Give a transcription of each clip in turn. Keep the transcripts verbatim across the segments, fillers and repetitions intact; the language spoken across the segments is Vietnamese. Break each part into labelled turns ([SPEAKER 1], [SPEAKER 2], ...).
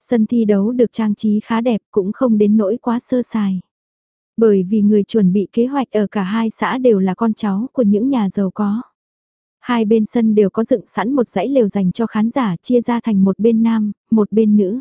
[SPEAKER 1] Sân thi đấu được trang trí khá đẹp cũng không đến nỗi quá sơ sài. Bởi vì người chuẩn bị kế hoạch ở cả hai xã đều là con cháu của những nhà giàu có. Hai bên sân đều có dựng sẵn một dãy lều dành cho khán giả chia ra thành một bên nam, một bên nữ.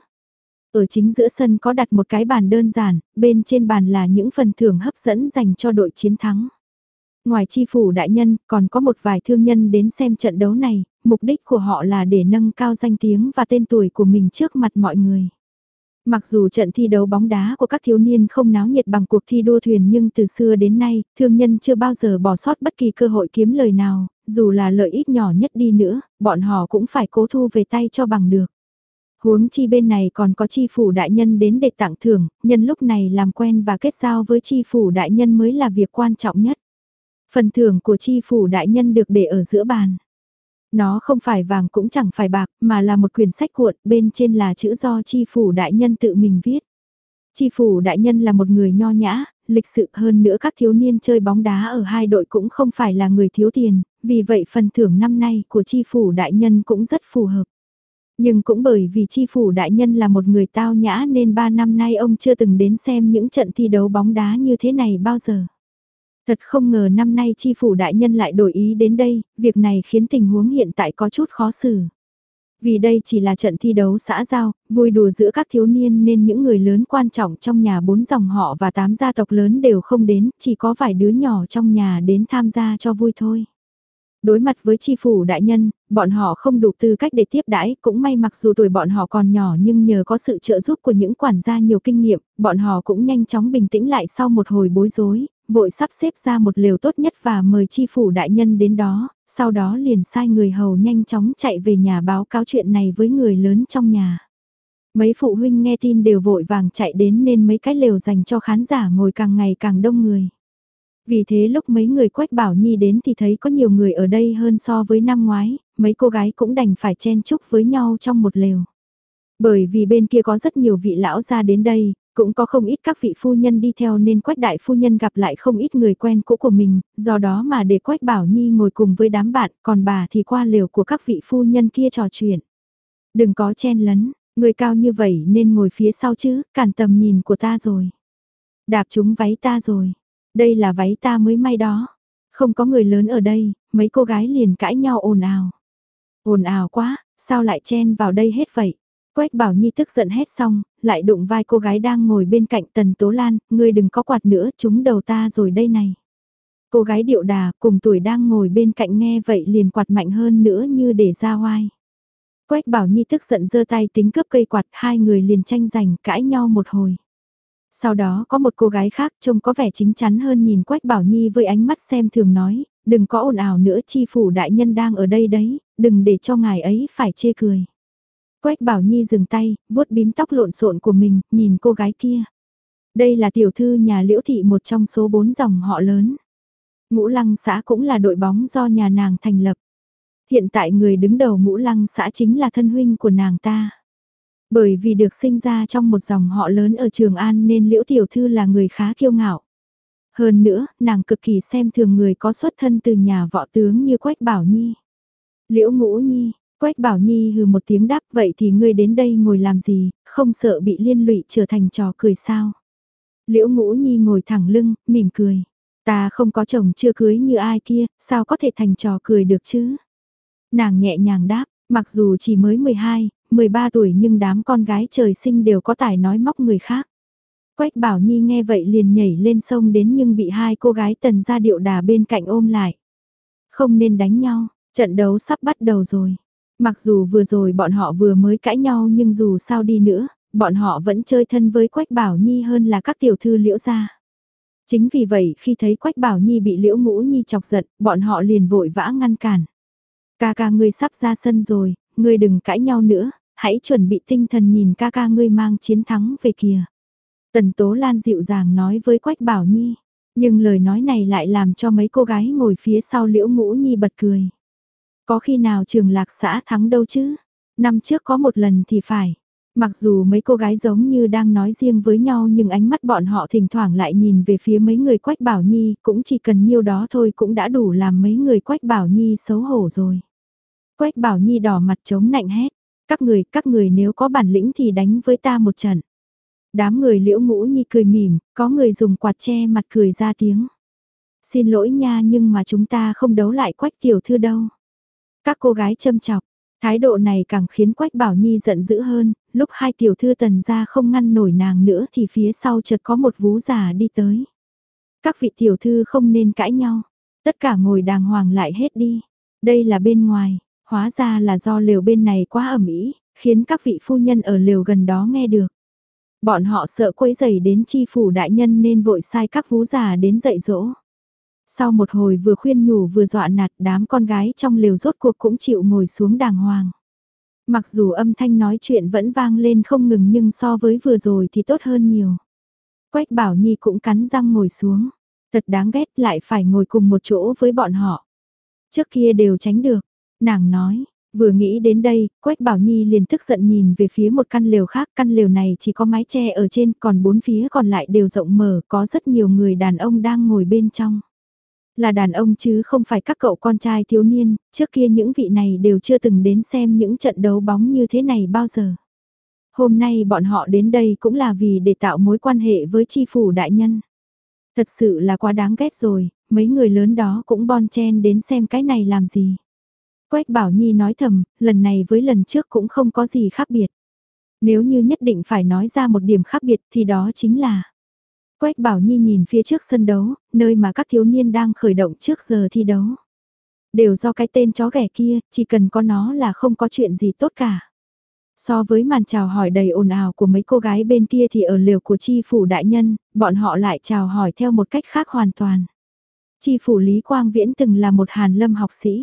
[SPEAKER 1] Ở chính giữa sân có đặt một cái bàn đơn giản, bên trên bàn là những phần thưởng hấp dẫn dành cho đội chiến thắng. Ngoài chi phủ đại nhân, còn có một vài thương nhân đến xem trận đấu này, mục đích của họ là để nâng cao danh tiếng và tên tuổi của mình trước mặt mọi người. Mặc dù trận thi đấu bóng đá của các thiếu niên không náo nhiệt bằng cuộc thi đua thuyền nhưng từ xưa đến nay, thương nhân chưa bao giờ bỏ sót bất kỳ cơ hội kiếm lời nào, dù là lợi ích nhỏ nhất đi nữa, bọn họ cũng phải cố thu về tay cho bằng được. Huống chi bên này còn có chi phủ đại nhân đến để tặng thưởng, nhân lúc này làm quen và kết giao với chi phủ đại nhân mới là việc quan trọng nhất. Phần thưởng của chi phủ đại nhân được để ở giữa bàn. Nó không phải vàng cũng chẳng phải bạc, mà là một quyển sách cuộn, bên trên là chữ do chi phủ đại nhân tự mình viết. Chi phủ đại nhân là một người nho nhã, lịch sự hơn nữa các thiếu niên chơi bóng đá ở hai đội cũng không phải là người thiếu tiền, vì vậy phần thưởng năm nay của chi phủ đại nhân cũng rất phù hợp. Nhưng cũng bởi vì chi phủ đại nhân là một người tao nhã nên ba năm nay ông chưa từng đến xem những trận thi đấu bóng đá như thế này bao giờ. Thật không ngờ năm nay chi phủ đại nhân lại đổi ý đến đây, việc này khiến tình huống hiện tại có chút khó xử. Vì đây chỉ là trận thi đấu xã giao, vui đùa giữa các thiếu niên nên những người lớn quan trọng trong nhà bốn dòng họ và tám gia tộc lớn đều không đến, chỉ có vài đứa nhỏ trong nhà đến tham gia cho vui thôi. Đối mặt với chi phủ đại nhân, bọn họ không đủ tư cách để tiếp đãi, cũng may mặc dù tuổi bọn họ còn nhỏ nhưng nhờ có sự trợ giúp của những quản gia nhiều kinh nghiệm, bọn họ cũng nhanh chóng bình tĩnh lại sau một hồi bối rối, vội sắp xếp ra một lều tốt nhất và mời chi phủ đại nhân đến đó, sau đó liền sai người hầu nhanh chóng chạy về nhà báo cáo chuyện này với người lớn trong nhà. Mấy phụ huynh nghe tin đều vội vàng chạy đến nên mấy cái lều dành cho khán giả ngồi càng ngày càng đông người. Vì thế lúc mấy người Quách Bảo Nhi đến thì thấy có nhiều người ở đây hơn so với năm ngoái, mấy cô gái cũng đành phải chen chúc với nhau trong một lều. Bởi vì bên kia có rất nhiều vị lão gia đến đây, cũng có không ít các vị phu nhân đi theo nên Quách đại phu nhân gặp lại không ít người quen cũ của mình, do đó mà để Quách Bảo Nhi ngồi cùng với đám bạn, còn bà thì qua lều của các vị phu nhân kia trò chuyện. Đừng có chen lấn, người cao như vậy nên ngồi phía sau chứ, cản tầm nhìn của ta rồi. Đạp trúng váy ta rồi. Đây là váy ta mới may đó. Không có người lớn ở đây, mấy cô gái liền cãi nhau ồn ào. Ồn ào quá, sao lại chen vào đây hết vậy? Quách Bảo Nhi tức giận hét xong, lại đụng vai cô gái đang ngồi bên cạnh Tần Tố Lan, ngươi đừng có quạt nữa, trúng đầu ta rồi đây này. Cô gái điệu đà cùng tuổi đang ngồi bên cạnh nghe vậy liền quạt mạnh hơn nữa như để ra oai. Quách Bảo Nhi tức giận giơ tay tính cướp cây quạt, hai người liền tranh giành cãi nhau một hồi. Sau đó có một cô gái khác trông có vẻ chính chắn hơn nhìn Quách Bảo Nhi với ánh mắt xem thường nói, đừng có ồn ào nữa, chi phủ đại nhân đang ở đây đấy, đừng để cho ngài ấy phải chê cười. Quách Bảo Nhi dừng tay, vuốt bím tóc lộn xộn của mình, nhìn cô gái kia. Đây là tiểu thư nhà Liễu Thị, một trong số bốn dòng họ lớn. Ngũ Lăng xã cũng là đội bóng do nhà nàng thành lập. Hiện tại người đứng đầu Ngũ Lăng xã chính là thân huynh của nàng ta. Bởi vì được sinh ra trong một dòng họ lớn ở Trường An nên Liễu tiểu thư là người khá kiêu ngạo. Hơn nữa, nàng cực kỳ xem thường người có xuất thân từ nhà võ tướng như Quách Bảo Nhi. Liễu Ngũ Nhi, Quách Bảo Nhi hừ một tiếng đáp, vậy thì ngươi đến đây ngồi làm gì, không sợ bị liên lụy trở thành trò cười sao? Liễu Ngũ Nhi ngồi thẳng lưng, mỉm cười. Ta không có chồng chưa cưới như ai kia, sao có thể thành trò cười được chứ? Nàng nhẹ nhàng đáp, mặc dù chỉ mới mười hai, mười ba tuổi nhưng đám con gái trời sinh đều có tài nói móc người khác. Quách Bảo Nhi nghe vậy liền nhảy lên sông đến nhưng bị hai cô gái Tần gia điệu đà bên cạnh ôm lại. Không nên đánh nhau, trận đấu sắp bắt đầu rồi. Mặc dù vừa rồi bọn họ vừa mới cãi nhau nhưng dù sao đi nữa, bọn họ vẫn chơi thân với Quách Bảo Nhi hơn là các tiểu thư Liễu gia. Chính vì vậy khi thấy Quách Bảo Nhi bị Liễu Ngũ Nhi chọc giận, bọn họ liền vội vã ngăn cản. Ca ca ngươi sắp ra sân rồi, ngươi đừng cãi nhau nữa, hãy chuẩn bị tinh thần nhìn ca ca ngươi mang chiến thắng về kìa. Tần Tố Lan dịu dàng nói với Quách Bảo Nhi, nhưng lời nói này lại làm cho mấy cô gái ngồi phía sau Liễu Ngũ Nhi bật cười. Có khi nào Trường Lạc xã thắng đâu chứ? Năm trước có một lần thì phải. Mặc dù mấy cô gái giống như đang nói riêng với nhau nhưng ánh mắt bọn họ thỉnh thoảng lại nhìn về phía mấy người Quách Bảo Nhi, cũng chỉ cần nhiêu đó thôi cũng đã đủ làm mấy người Quách Bảo Nhi xấu hổ rồi. Quách Bảo Nhi đỏ mặt chống nạnh hét, Các người, các người nếu có bản lĩnh thì đánh với ta một trận. Đám người Liễu Ngũ Nhi cười mỉm, có người dùng quạt che mặt cười ra tiếng. Xin lỗi nha, nhưng mà chúng ta không đấu lại Quách tiểu thư đâu. Các cô gái châm chọc, thái độ này càng khiến Quách Bảo Nhi giận dữ hơn, lúc hai tiểu thư Tần gia không ngăn nổi nàng nữa thì phía sau chợt có một vú già đi tới. Các vị tiểu thư không nên cãi nhau, tất cả ngồi đàng hoàng lại hết đi. Đây là bên ngoài, hóa ra là do lều bên này quá ẩm ĩ, khiến các vị phu nhân ở lều gần đó nghe được. Bọn họ sợ quấy rầy đến chi phủ đại nhân nên vội sai các vú già đến dạy dỗ. Sau một hồi vừa khuyên nhủ vừa dọa nạt, đám con gái trong lều rốt cuộc cũng chịu ngồi xuống đàng hoàng. Mặc dù âm thanh nói chuyện vẫn vang lên không ngừng nhưng so với vừa rồi thì tốt hơn nhiều. Quách Bảo Nhi cũng cắn răng ngồi xuống. Thật đáng ghét, lại phải ngồi cùng một chỗ với bọn họ. Trước kia đều tránh được, nàng nói. Vừa nghĩ đến đây, Quách Bảo Nhi liền tức giận nhìn về phía một căn lều khác. Căn lều này chỉ có mái che ở trên, còn bốn phía còn lại đều rộng mở, có rất nhiều người đàn ông đang ngồi bên trong. Là đàn ông chứ không phải các cậu con trai thiếu niên, trước kia những vị này đều chưa từng đến xem những trận đấu bóng như thế này bao giờ. Hôm nay bọn họ đến đây cũng là vì để tạo mối quan hệ với chi phủ đại nhân. Thật sự là quá đáng ghét rồi, mấy người lớn đó cũng bon chen đến xem cái này làm gì. Quách Bảo Nhi nói thầm, lần này với lần trước cũng không có gì khác biệt. Nếu như nhất định phải nói ra một điểm khác biệt thì đó chính là Quách Bảo Nhi nhìn phía trước sân đấu, nơi mà các thiếu niên đang khởi động trước giờ thi đấu. Đều do cái tên chó ghẻ kia, chỉ cần có nó là không có chuyện gì tốt cả. So với màn chào hỏi đầy ồn ào của mấy cô gái bên kia thì ở lều của chi phủ đại nhân, bọn họ lại chào hỏi theo một cách khác hoàn toàn. Chi phủ Lý Quang Viễn từng là một hàn lâm học sĩ.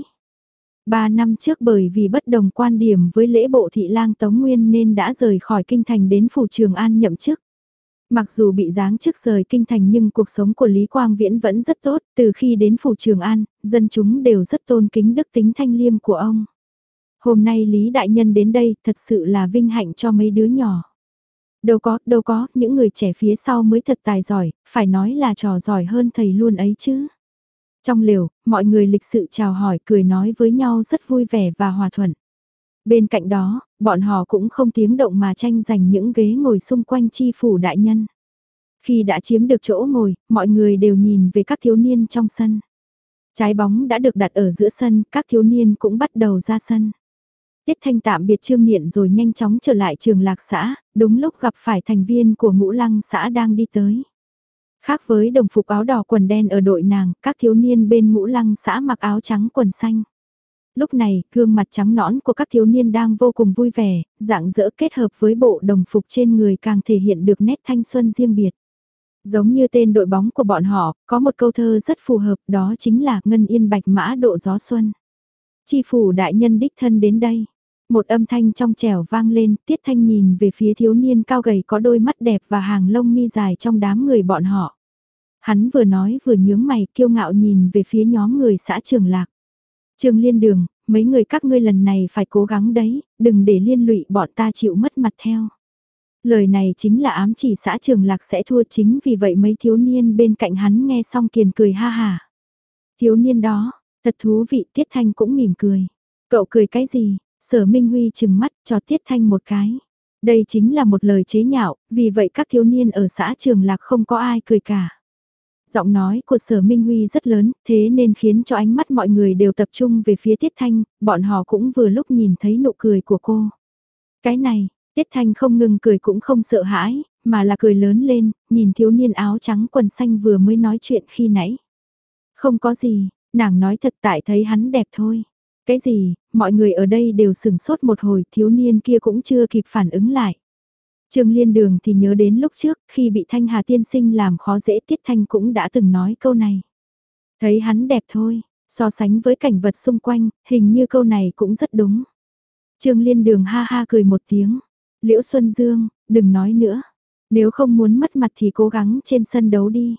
[SPEAKER 1] Ba năm trước bởi vì bất đồng quan điểm với lễ bộ thị lang Tống Nguyên nên đã rời khỏi kinh thành đến phủ Trường An nhậm chức. Mặc dù bị giáng chức rời kinh thành nhưng cuộc sống của Lý Quang Viễn vẫn rất tốt, từ khi đến phủ Trường An, dân chúng đều rất tôn kính đức tính thanh liêm của ông. Hôm nay Lý Đại Nhân đến đây thật sự là vinh hạnh cho mấy đứa nhỏ. Đâu có, đâu có, những người trẻ phía sau mới thật tài giỏi, phải nói là trò giỏi hơn thầy luôn ấy chứ. Trong lều, mọi người lịch sự chào hỏi cười nói với nhau rất vui vẻ và hòa thuận. Bên cạnh đó, bọn họ cũng không tiếng động mà tranh giành những ghế ngồi xung quanh chi phủ đại nhân. Khi đã chiếm được chỗ ngồi, mọi người đều nhìn về các thiếu niên trong sân. Trái bóng đã được đặt ở giữa sân, các thiếu niên cũng bắt đầu ra sân. Tiết Thanh tạm biệt Trương Niệm rồi nhanh chóng trở lại trường Lạc xã, đúng lúc gặp phải thành viên của Ngũ Lăng xã đang đi tới. Khác với đồng phục áo đỏ quần đen ở đội nàng, các thiếu niên bên Ngũ Lăng xã mặc áo trắng quần xanh. Lúc này, gương mặt trắng nõn của các thiếu niên đang vô cùng vui vẻ, rạng rỡ kết hợp với bộ đồng phục trên người càng thể hiện được nét thanh xuân riêng biệt. Giống như tên đội bóng của bọn họ, có một câu thơ rất phù hợp, đó chính là Ngân Yên Bạch Mã Độ Gió Xuân. Chi phủ đại nhân đích thân đến đây. Một âm thanh trong trẻo vang lên, Tiết Thanh nhìn về phía thiếu niên cao gầy có đôi mắt đẹp và hàng lông mi dài trong đám người bọn họ. Hắn vừa nói vừa nhướng mày kiêu ngạo nhìn về phía nhóm người xã Trường Lạc. Trường Liên Đường, mấy người các ngươi lần này phải cố gắng đấy, đừng để liên lụy bọn ta chịu mất mặt theo. Lời này chính là ám chỉ xã Trường Lạc sẽ thua, chính vì vậy mấy thiếu niên bên cạnh hắn nghe xong kiền cười ha hà. Thiếu niên đó, thật thú vị, Tiết Thanh cũng mỉm cười. Cậu cười cái gì? Sở Minh Huy chừng mắt cho Tiết Thanh một cái. Đây chính là một lời chế nhạo, vì vậy các thiếu niên ở xã Trường Lạc không có ai cười cả. Giọng nói của Sở Minh Huy rất lớn, thế nên khiến cho ánh mắt mọi người đều tập trung về phía Tiết Thanh, bọn họ cũng vừa lúc nhìn thấy nụ cười của cô. Cái này, Tiết Thanh không ngừng cười cũng không sợ hãi, mà là cười lớn lên, nhìn thiếu niên áo trắng quần xanh vừa mới nói chuyện khi nãy. Không có gì, nàng nói thật tại thấy hắn đẹp thôi. Cái gì, mọi người ở đây đều sửng sốt một hồi, thiếu niên kia cũng chưa kịp phản ứng lại. Trương Liên Đường thì nhớ đến lúc trước, khi bị Thanh Hà tiên sinh làm khó dễ, Tiết Thanh cũng đã từng nói câu này. Thấy hắn đẹp thôi, so sánh với cảnh vật xung quanh, hình như câu này cũng rất đúng. Trương Liên Đường ha ha cười một tiếng. Liễu Xuân Dương, đừng nói nữa. Nếu không muốn mất mặt thì cố gắng trên sân đấu đi.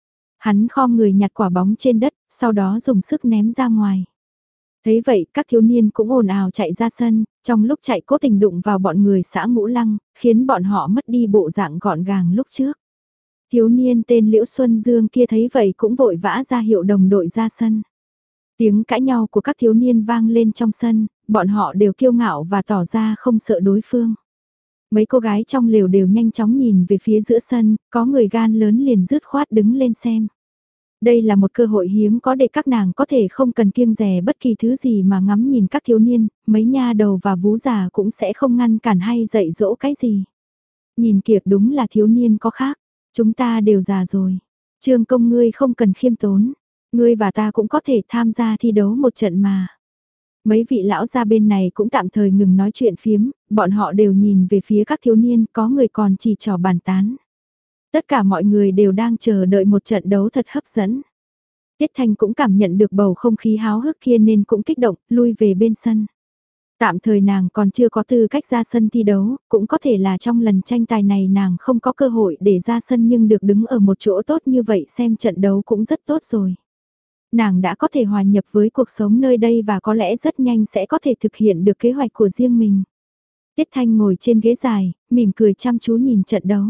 [SPEAKER 1] Hắn khom người nhặt quả bóng trên đất, sau đó dùng sức ném ra ngoài. Thấy vậy, các thiếu niên cũng ồn ào chạy ra sân, trong lúc chạy cố tình đụng vào bọn người xã Ngũ Lăng, khiến bọn họ mất đi bộ dạng gọn gàng lúc trước. Thiếu niên tên Liễu Xuân Dương kia thấy vậy cũng vội vã ra hiệu đồng đội ra sân. Tiếng cãi nhau của các thiếu niên vang lên trong sân, bọn họ đều kiêu ngạo và tỏ ra không sợ đối phương. Mấy cô gái trong lều đều nhanh chóng nhìn về phía giữa sân, có người gan lớn liền dứt khoát đứng lên xem. Đây là một cơ hội hiếm có để các nàng có thể không cần kiêng dè bất kỳ thứ gì mà ngắm nhìn các thiếu niên, mấy nha đầu và vú già cũng sẽ không ngăn cản hay dạy dỗ cái gì. Nhìn kìa đúng là thiếu niên có khác, chúng ta đều già rồi. Trương công ngươi không cần khiêm tốn, ngươi và ta cũng có thể tham gia thi đấu một trận mà. Mấy vị lão gia bên này cũng tạm thời ngừng nói chuyện phiếm, bọn họ đều nhìn về phía các thiếu niên, có người còn chỉ trò bàn tán. Tất cả mọi người đều đang chờ đợi một trận đấu thật hấp dẫn. Tiết Thanh cũng cảm nhận được bầu không khí háo hức kia nên cũng kích động, lui về bên sân. Tạm thời nàng còn chưa có tư cách ra sân thi đấu, cũng có thể là trong lần tranh tài này nàng không có cơ hội để ra sân nhưng được đứng ở một chỗ tốt như vậy xem trận đấu cũng rất tốt rồi. Nàng đã có thể hòa nhập với cuộc sống nơi đây và có lẽ rất nhanh sẽ có thể thực hiện được kế hoạch của riêng mình. Tiết Thanh ngồi trên ghế dài, mỉm cười chăm chú nhìn trận đấu.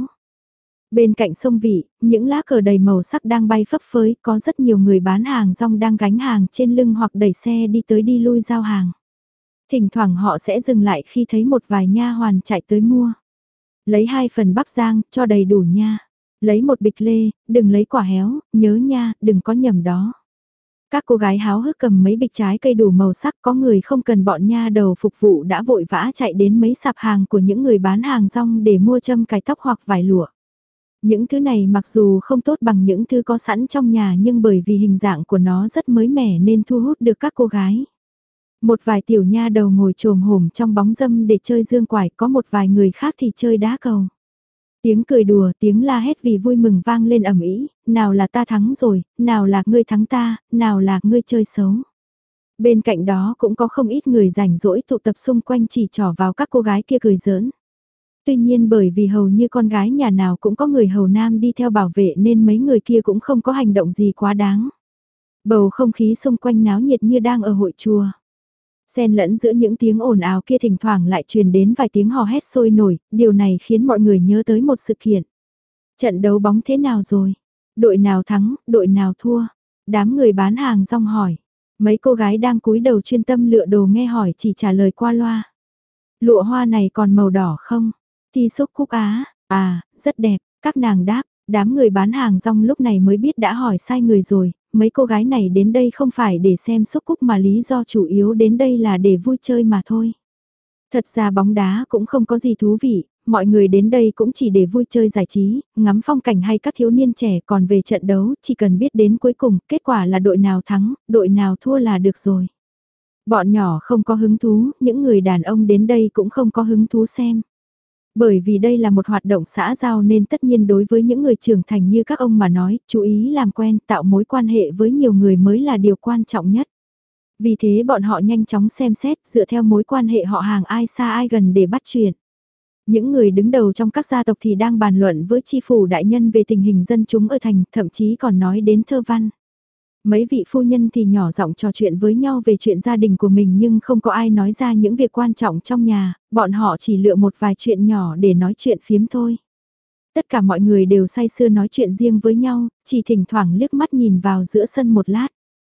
[SPEAKER 1] Bên cạnh sông Vị, những lá cờ đầy màu sắc đang bay phấp phới, có rất nhiều người bán hàng rong đang gánh hàng trên lưng hoặc đẩy xe đi tới đi lui giao hàng. Thỉnh thoảng họ sẽ dừng lại khi thấy một vài nha hoàn chạy tới mua. Lấy hai phần bắp rang, cho đầy đủ nha. Lấy một bịch lê, đừng lấy quả héo, nhớ nha, đừng có nhầm đó. Các cô gái háo hức cầm mấy bịch trái cây đủ màu sắc, có người không cần bọn nha đầu phục vụ đã vội vã chạy đến mấy sạp hàng của những người bán hàng rong để mua châm cài tóc hoặc vải lụa. Những thứ này mặc dù không tốt bằng những thứ có sẵn trong nhà nhưng bởi vì hình dạng của nó rất mới mẻ nên thu hút được các cô gái. Một vài tiểu nha đầu ngồi trồm hổm trong bóng râm để chơi dương quải, có một vài người khác thì chơi đá cầu. Tiếng cười đùa, tiếng la hét vì vui mừng vang lên ầm ĩ, nào là ta thắng rồi, nào là ngươi thắng ta, nào là ngươi chơi xấu. Bên cạnh đó cũng có không ít người rảnh rỗi tụ tập xung quanh chỉ trỏ vào các cô gái kia cười giỡn. Tuy nhiên bởi vì hầu như con gái nhà nào cũng có người hầu nam đi theo bảo vệ nên mấy người kia cũng không có hành động gì quá đáng. Bầu không khí xung quanh náo nhiệt như đang ở hội chùa. Xen lẫn giữa những tiếng ồn ào kia thỉnh thoảng lại truyền đến vài tiếng hò hét sôi nổi, điều này khiến mọi người nhớ tới một sự kiện. Trận đấu bóng thế nào rồi? Đội nào thắng, đội nào thua? Đám người bán hàng rong hỏi. Mấy cô gái đang cúi đầu chuyên tâm lựa đồ nghe hỏi chỉ trả lời qua loa. Lụa hoa này còn màu đỏ không? Thi xúc cúc á, à, rất đẹp, các nàng đáp. Đám người bán hàng rong lúc này mới biết đã hỏi sai người rồi, mấy cô gái này đến đây không phải để xem xúc cúc mà lý do chủ yếu đến đây là để vui chơi mà thôi. Thật ra bóng đá cũng không có gì thú vị, mọi người đến đây cũng chỉ để vui chơi giải trí, ngắm phong cảnh hay các thiếu niên trẻ, còn về trận đấu chỉ cần biết đến cuối cùng kết quả là đội nào thắng, đội nào thua là được rồi. Bọn nhỏ không có hứng thú, những người đàn ông đến đây cũng không có hứng thú xem. Bởi vì đây là một hoạt động xã giao nên tất nhiên đối với những người trưởng thành như các ông mà nói, chú ý làm quen, tạo mối quan hệ với nhiều người mới là điều quan trọng nhất. Vì thế bọn họ nhanh chóng xem xét dựa theo mối quan hệ họ hàng ai xa ai gần để bắt chuyện. Những người đứng đầu trong các gia tộc thì đang bàn luận với chi phủ đại nhân về tình hình dân chúng ở thành, thậm chí còn nói đến thơ văn. Mấy vị phu nhân thì nhỏ giọng trò chuyện với nhau về chuyện gia đình của mình nhưng không có ai nói ra những việc quan trọng trong nhà, bọn họ chỉ lựa một vài chuyện nhỏ để nói chuyện phiếm thôi. Tất cả mọi người đều say sưa nói chuyện riêng với nhau, chỉ thỉnh thoảng liếc mắt nhìn vào giữa sân một lát.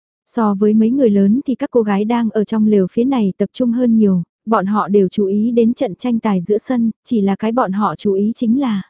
[SPEAKER 1] So với mấy người lớn thì các cô gái đang ở trong lều phía này tập trung hơn nhiều, bọn họ đều chú ý đến trận tranh tài giữa sân, chỉ là cái bọn họ chú ý chính là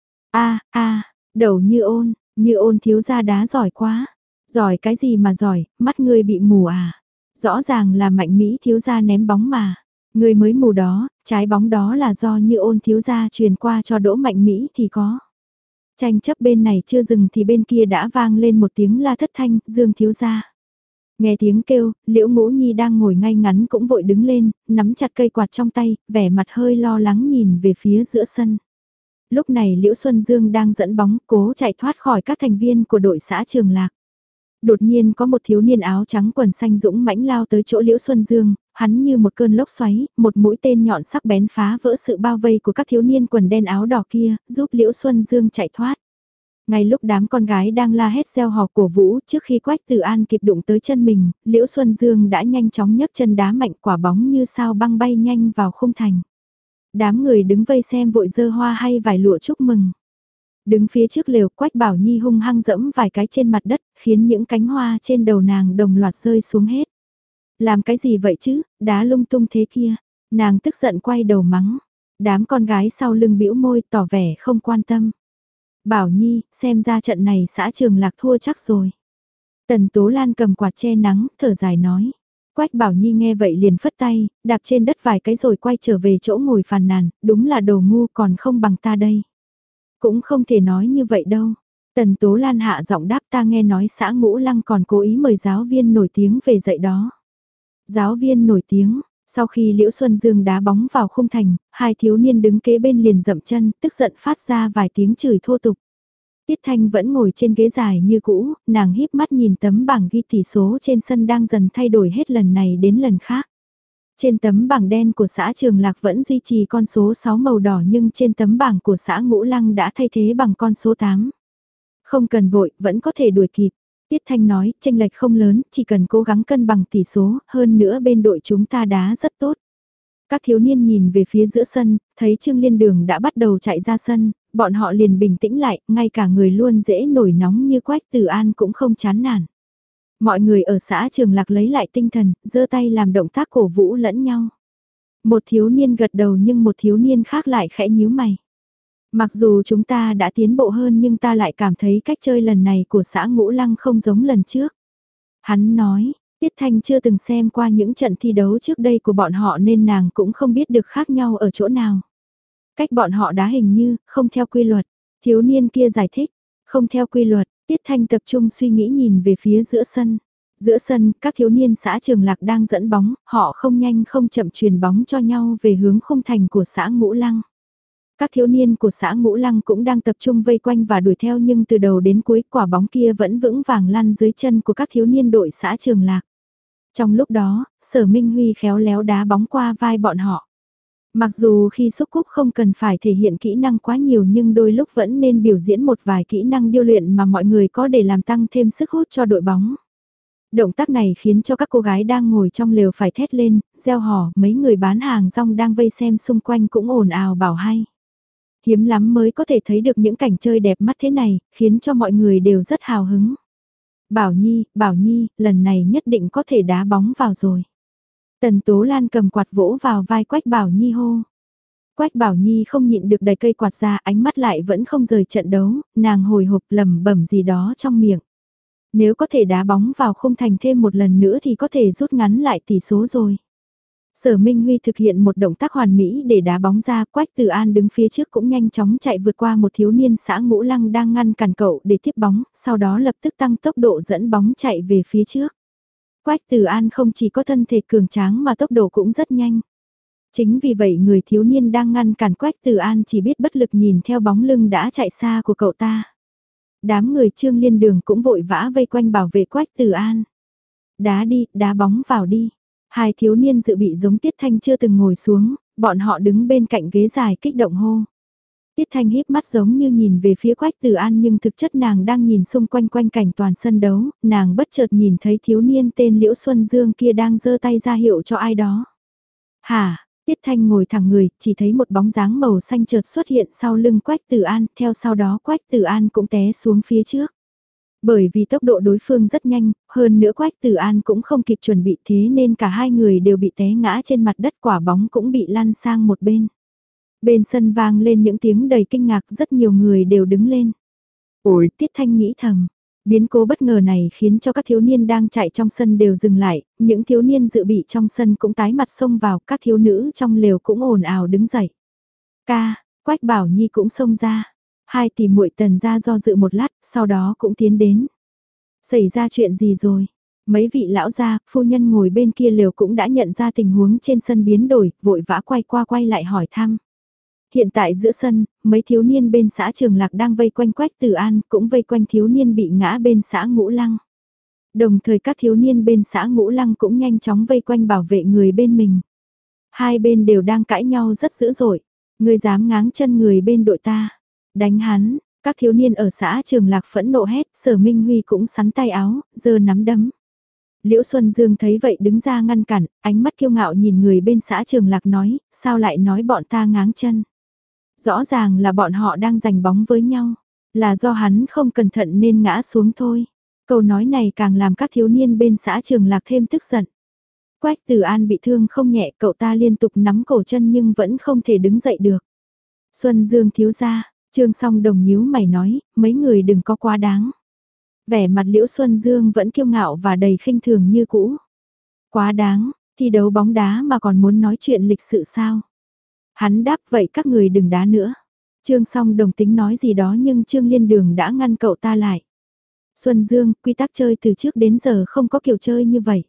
[SPEAKER 1] a a đầu Như Ôn, Như Ôn thiếu gia đá giỏi quá. Giỏi cái gì mà giỏi, mắt ngươi bị mù à? Rõ ràng là Mạnh Mỹ thiếu gia ném bóng mà. Ngươi mới mù đó, trái bóng đó là do Như Ôn thiếu gia truyền qua cho Đỗ Mạnh Mỹ thì có. Tranh chấp bên này chưa dừng thì bên kia đã vang lên một tiếng la thất thanh, Dương thiếu gia. Nghe tiếng kêu, Liễu Ngũ Nhi đang ngồi ngay ngắn cũng vội đứng lên, nắm chặt cây quạt trong tay, vẻ mặt hơi lo lắng nhìn về phía giữa sân. Lúc này Liễu Xuân Dương đang dẫn bóng cố chạy thoát khỏi các thành viên của đội xã Trường Lạc. Đột nhiên có một thiếu niên áo trắng quần xanh dũng mãnh lao tới chỗ Liễu Xuân Dương, hắn như một cơn lốc xoáy, một mũi tên nhọn sắc bén phá vỡ sự bao vây của các thiếu niên quần đen áo đỏ kia, giúp Liễu Xuân Dương chạy thoát. Ngay lúc đám con gái đang la hét reo hò cổ vũ, trước khi Quách Tử An kịp đụng tới chân mình, Liễu Xuân Dương đã nhanh chóng nhấc chân đá mạnh, quả bóng như sao băng bay nhanh vào khung thành. Đám người đứng vây xem vội giơ hoa hay vải lụa chúc mừng. Đứng phía trước lều, Quách Bảo Nhi hung hăng dẫm vài cái trên mặt đất, khiến những cánh hoa trên đầu nàng đồng loạt rơi xuống hết. Làm cái gì vậy chứ, đá lung tung thế kia. Nàng tức giận quay đầu mắng. Đám con gái sau lưng bĩu môi tỏ vẻ không quan tâm. Bảo Nhi, xem ra trận này xã Trường Lạc thua chắc rồi. Tần Tố Lan cầm quạt che nắng, thở dài nói. Quách Bảo Nhi nghe vậy liền phất tay, đạp trên đất vài cái rồi quay trở về chỗ ngồi phàn nàn, đúng là đồ ngu còn không bằng ta đây. Cũng không thể nói như vậy đâu. Tần Tố Lan hạ giọng đáp, ta nghe nói xã Ngũ Lăng còn cố ý mời giáo viên nổi tiếng về dạy đó. Giáo viên nổi tiếng, sau khi Liễu Xuân Dương đá bóng vào khung thành, hai thiếu niên đứng kế bên liền dậm chân, tức giận phát ra vài tiếng chửi thô tục. Tiết Thanh vẫn ngồi trên ghế dài như cũ, nàng híp mắt nhìn tấm bảng ghi tỷ số trên sân đang dần thay đổi hết lần này đến lần khác. Trên tấm bảng đen của xã Trường Lạc vẫn duy trì con số sáu màu đỏ, nhưng trên tấm bảng của xã Ngũ Lăng đã thay thế bằng con số tám. Không cần vội, vẫn có thể đuổi kịp. Tiết Thanh nói, chênh lệch không lớn, chỉ cần cố gắng cân bằng tỷ số, hơn nữa bên đội chúng ta đá rất tốt. Các thiếu niên nhìn về phía giữa sân, thấy Trương Liên Đường đã bắt đầu chạy ra sân, bọn họ liền bình tĩnh lại, ngay cả người luôn dễ nổi nóng như Quách Tử An cũng không chán nản. Mọi người ở xã Trường Lạc lấy lại tinh thần, giơ tay làm động tác cổ vũ lẫn nhau. Một thiếu niên gật đầu nhưng một thiếu niên khác lại khẽ nhíu mày. Mặc dù chúng ta đã tiến bộ hơn nhưng ta lại cảm thấy cách chơi lần này của xã Ngũ Lăng không giống lần trước. Hắn nói, Tiết Thanh chưa từng xem qua những trận thi đấu trước đây của bọn họ nên nàng cũng không biết được khác nhau ở chỗ nào. Cách bọn họ đá hình như không theo quy luật. Thiếu niên kia giải thích, không theo quy luật. Tiết Thanh tập trung suy nghĩ nhìn về phía giữa sân. Giữa sân, các thiếu niên xã Trường Lạc đang dẫn bóng, họ không nhanh không chậm truyền bóng cho nhau về hướng khung thành của xã Ngũ Lăng. Các thiếu niên của xã Ngũ Lăng cũng đang tập trung vây quanh và đuổi theo, nhưng từ đầu đến cuối quả bóng kia vẫn vững vàng lăn dưới chân của các thiếu niên đội xã Trường Lạc. Trong lúc đó, Sở Minh Huy khéo léo đá bóng qua vai bọn họ. Mặc dù khi xúc cúp không cần phải thể hiện kỹ năng quá nhiều nhưng đôi lúc vẫn nên biểu diễn một vài kỹ năng điêu luyện mà mọi người có để làm tăng thêm sức hút cho đội bóng. Động tác này khiến cho các cô gái đang ngồi trong lều phải thét lên, reo hò, mấy người bán hàng rong đang vây xem xung quanh cũng ồn ào bảo hay. Hiếm lắm mới có thể thấy được những cảnh chơi đẹp mắt thế này, khiến cho mọi người đều rất hào hứng. Bảo Nhi, Bảo Nhi, lần này nhất định có thể đá bóng vào rồi. Tần Tố Lan cầm quạt vỗ vào vai Quách Bảo Nhi hô. Quách Bảo Nhi không nhịn được đẩy cây quạt ra, ánh mắt lại vẫn không rời trận đấu, nàng hồi hộp lẩm bẩm gì đó trong miệng. Nếu có thể đá bóng vào khung thành thêm một lần nữa thì có thể rút ngắn lại tỷ số rồi. Sở Minh Huy thực hiện một động tác hoàn mỹ để đá bóng ra, Quách Tử An đứng phía trước cũng nhanh chóng chạy vượt qua một thiếu niên xã Ngũ Lăng đang ngăn cản cậu để tiếp bóng, sau đó lập tức tăng tốc độ dẫn bóng chạy về phía trước. Quách Tử An không chỉ có thân thể cường tráng mà tốc độ cũng rất nhanh. Chính vì vậy người thiếu niên đang ngăn cản Quách Tử An chỉ biết bất lực nhìn theo bóng lưng đã chạy xa của cậu ta. Đám người Trương Liên Đường cũng vội vã vây quanh bảo vệ Quách Tử An. Đá đi, đá bóng vào đi. Hai thiếu niên dự bị giống Tiết Thanh chưa từng ngồi xuống, bọn họ đứng bên cạnh ghế dài kích động hô. Tiết Thanh híp mắt giống như nhìn về phía Quách Tử An nhưng thực chất nàng đang nhìn xung quanh quanh cảnh toàn sân đấu, nàng bất chợt nhìn thấy thiếu niên tên Liễu Xuân Dương kia đang giơ tay ra hiệu cho ai đó. Hả? Tiết Thanh ngồi thẳng người, chỉ thấy một bóng dáng màu xanh chợt xuất hiện sau lưng Quách Tử An, theo sau đó Quách Tử An cũng té xuống phía trước. Bởi vì tốc độ đối phương rất nhanh, hơn nữa Quách Tử An cũng không kịp chuẩn bị thế nên cả hai người đều bị té ngã trên mặt đất, quả bóng cũng bị lăn sang một bên. Bên sân vang lên những tiếng đầy kinh ngạc, rất nhiều người đều đứng lên. Ôi, Tiết Thanh nghĩ thầm. Biến cố bất ngờ này khiến cho các thiếu niên đang chạy trong sân đều dừng lại, những thiếu niên dự bị trong sân cũng tái mặt xông vào, các thiếu nữ trong lều cũng ồn ào đứng dậy. Ca, Quách Bảo Nhi cũng xông ra. Hai tỷ muội Tần ra do dự một lát, sau đó cũng tiến đến. Xảy ra chuyện gì rồi? Mấy vị lão gia, phu nhân ngồi bên kia lều cũng đã nhận ra tình huống trên sân biến đổi, vội vã quay qua quay lại hỏi thăm. Hiện tại giữa sân, mấy thiếu niên bên xã Trường Lạc đang vây quanh Quách Tử An, cũng vây quanh thiếu niên bị ngã bên xã Ngũ Lăng. Đồng thời các thiếu niên bên xã Ngũ Lăng cũng nhanh chóng vây quanh bảo vệ người bên mình. Hai bên đều đang cãi nhau rất dữ dội. Người dám ngáng chân người bên đội ta. Đánh hắn, các thiếu niên ở xã Trường Lạc phẫn nộ hét, Sở Minh Huy cũng sắn tay áo, giơ nắm đấm. Liễu Xuân Dương thấy vậy đứng ra ngăn cản, ánh mắt kiêu ngạo nhìn người bên xã Trường Lạc nói, sao lại nói bọn ta ngáng chân. Rõ ràng là bọn họ đang giành bóng với nhau, là do hắn không cẩn thận nên ngã xuống thôi. Câu nói này càng làm các thiếu niên bên xã Trường Lạc thêm tức giận. Quách Tử An bị thương không nhẹ, cậu ta liên tục nắm cổ chân nhưng vẫn không thể đứng dậy được. Xuân Dương thiếu gia, Trương Song Đồng nhíu mày nói, mấy người đừng có quá đáng. Vẻ mặt Liễu Xuân Dương vẫn kiêu ngạo và đầy khinh thường như cũ. Quá đáng, thi đấu bóng đá mà còn muốn nói chuyện lịch sự sao? Hắn đáp vậy các người đừng đá nữa. Trương Song Đồng tính nói gì đó nhưng Trương Liên Đường đã ngăn cậu ta lại. Xuân Dương, quy tắc chơi từ trước đến giờ không có kiểu chơi như vậy.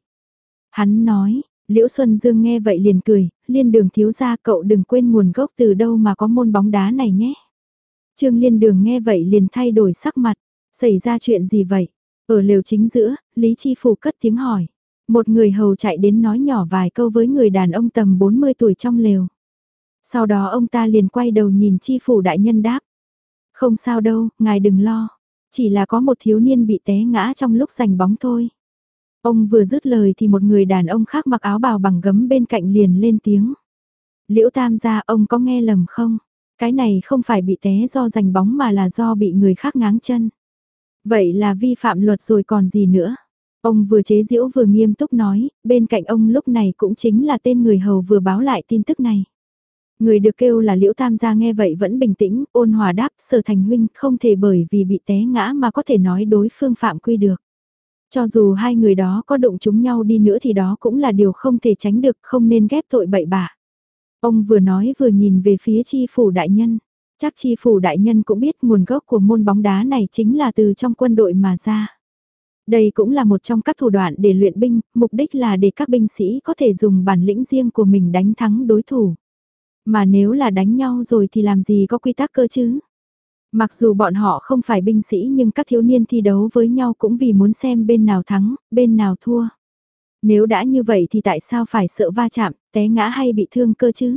[SPEAKER 1] Hắn nói, Liễu Xuân Dương nghe vậy liền cười, Liên Đường thiếu gia cậu đừng quên nguồn gốc từ đâu mà có môn bóng đá này nhé. Trương Liên Đường nghe vậy liền thay đổi sắc mặt, xảy ra chuyện gì vậy? Ở lều chính giữa, Lý Chi Phủ cất tiếng hỏi. Một người hầu chạy đến nói nhỏ vài câu với người đàn ông tầm bốn mươi tuổi trong lều. Sau đó ông ta liền quay đầu nhìn Chi Phủ đại nhân đáp. Không sao đâu, ngài đừng lo. Chỉ là có một thiếu niên bị té ngã trong lúc giành bóng thôi. Ông vừa dứt lời thì một người đàn ông khác mặc áo bào bằng gấm bên cạnh liền lên tiếng. Liễu Tam gia, ông có nghe lầm không? Cái này không phải bị té do giành bóng mà là do bị người khác ngáng chân. Vậy là vi phạm luật rồi còn gì nữa? Ông vừa chế giễu vừa nghiêm túc nói, bên cạnh ông lúc này cũng chính là tên người hầu vừa báo lại tin tức này. Người được kêu là Liễu Tam gia nghe vậy vẫn bình tĩnh, ôn hòa đáp, Sở Thành huynh không thể bởi vì bị té ngã mà có thể nói đối phương phạm quy được. Cho dù hai người đó có đụng chúng nhau đi nữa thì đó cũng là điều không thể tránh được, không nên ghép tội bậy bạ. Ông vừa nói vừa nhìn về phía Chi Phủ đại nhân. Chắc Chi Phủ đại nhân cũng biết nguồn gốc của môn bóng đá này chính là từ trong quân đội mà ra. Đây cũng là một trong các thủ đoạn để luyện binh, mục đích là để các binh sĩ có thể dùng bản lĩnh riêng của mình đánh thắng đối thủ. Mà nếu là đánh nhau rồi thì làm gì có quy tắc cơ chứ? Mặc dù bọn họ không phải binh sĩ nhưng các thiếu niên thi đấu với nhau cũng vì muốn xem bên nào thắng, bên nào thua. Nếu đã như vậy thì tại sao phải sợ va chạm, té ngã hay bị thương cơ chứ?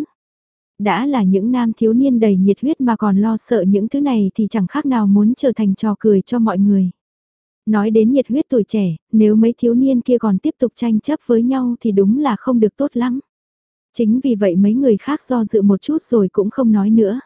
[SPEAKER 1] Đã là những nam thiếu niên đầy nhiệt huyết mà còn lo sợ những thứ này thì chẳng khác nào muốn trở thành trò cười cho mọi người. Nói đến nhiệt huyết tuổi trẻ, nếu mấy thiếu niên kia còn tiếp tục tranh chấp với nhau thì đúng là không được tốt lắm. Chính vì vậy mấy người khác do dự một chút rồi cũng không nói nữa.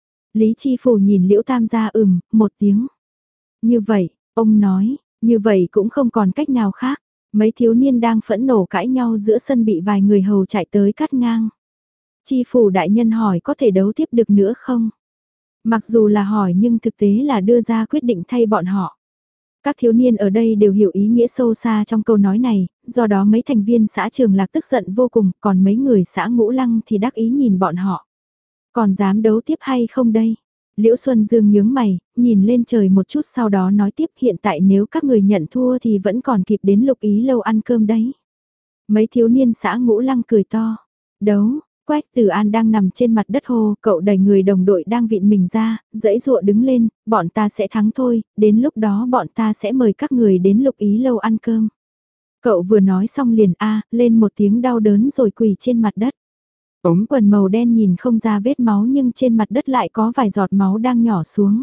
[SPEAKER 1] Lý Chi Phủ nhìn Liễu Tam gia ừm, một tiếng. Như vậy, ông nói, như vậy cũng không còn cách nào khác. Mấy thiếu niên đang phẫn nộ cãi nhau giữa sân bị vài người hầu chạy tới cắt ngang. Chi Phủ đại nhân hỏi có thể đấu tiếp được nữa không? Mặc dù là hỏi nhưng thực tế là đưa ra quyết định thay bọn họ. Các thiếu niên ở đây đều hiểu ý nghĩa sâu xa trong câu nói này, do đó mấy thành viên xã Trường Lạc tức giận vô cùng, còn mấy người xã Ngũ Lăng thì đắc ý nhìn bọn họ. Còn dám đấu tiếp hay không đây? Liễu Xuân Dương nhướng mày, nhìn lên trời một chút sau đó nói tiếp hiện tại nếu các người nhận thua thì vẫn còn kịp đến Lục Ý lâu ăn cơm đấy. Mấy thiếu niên xã Ngũ Lăng cười to. Đấu, Quách Tử An đang nằm trên mặt đất hô, cậu đẩy người đồng đội đang vịn mình ra, dãy dụa đứng lên, bọn ta sẽ thắng thôi, đến lúc đó bọn ta sẽ mời các người đến Lục Ý lâu ăn cơm. Cậu vừa nói xong liền a lên một tiếng đau đớn rồi quỳ trên mặt đất. Ống quần màu đen nhìn không ra vết máu nhưng trên mặt đất lại có vài giọt máu đang nhỏ xuống.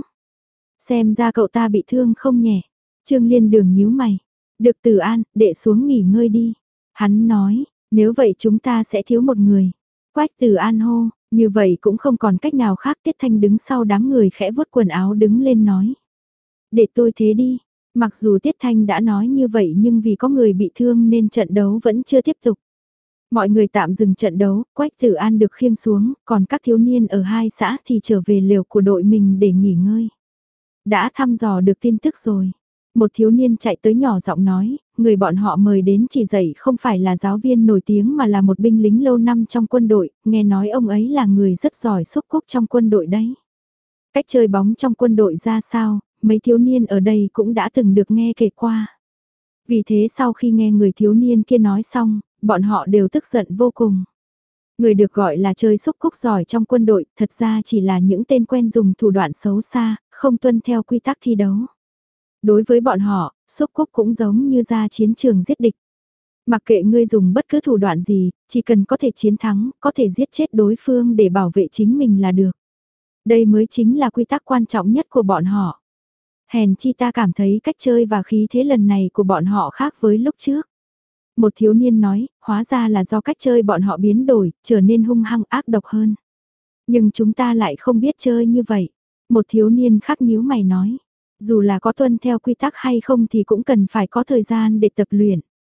[SPEAKER 1] Xem ra cậu ta bị thương không nhẹ. Trương Liên Đường nhíu mày. Được Tử An, đệ xuống nghỉ ngơi đi. Hắn nói, nếu vậy chúng ta sẽ thiếu một người. Quách Tử An hô, như vậy cũng không còn cách nào khác. Tiết Thanh đứng sau đám người khẽ vuốt quần áo đứng lên nói. Để tôi thế đi. Mặc dù Tiết Thanh đã nói như vậy nhưng vì có người bị thương nên trận đấu vẫn chưa tiếp tục. Mọi người tạm dừng trận đấu, Quách Tử An được khiêng xuống, còn các thiếu niên ở hai xã thì trở về lều của đội mình để nghỉ ngơi. Đã thăm dò được tin tức rồi. Một thiếu niên chạy tới nhỏ giọng nói, người bọn họ mời đến chỉ dạy không phải là giáo viên nổi tiếng mà là một binh lính lâu năm trong quân đội, nghe nói ông ấy là người rất giỏi xúc cúc trong quân đội đấy. Cách chơi bóng trong quân đội ra sao, mấy thiếu niên ở đây cũng đã từng được nghe kể qua. Vì thế sau khi nghe người thiếu niên kia nói xong, bọn họ đều tức giận vô cùng. Người được gọi là chơi xúc cúc giỏi trong quân đội, thật ra chỉ là những tên quen dùng thủ đoạn xấu xa, không tuân theo quy tắc thi đấu. Đối với bọn họ, xúc cúc cũng giống như ra chiến trường giết địch. Mặc kệ ngươi dùng bất cứ thủ đoạn gì, chỉ cần có thể chiến thắng, có thể giết chết đối phương để bảo vệ chính mình là được. Đây mới chính là quy tắc quan trọng nhất của bọn họ. Hèn chi ta cảm thấy cách chơi và khí thế lần này của bọn họ khác với lúc trước. Một thiếu niên nói, hóa ra là do cách chơi bọn họ biến đổi, trở nên hung hăng ác độc hơn. Nhưng chúng ta lại không biết chơi như vậy. Một thiếu niên khác nhíu mày nói, dù là có tuân theo quy tắc hay không thì cũng cần phải có thời gian để tập luyện.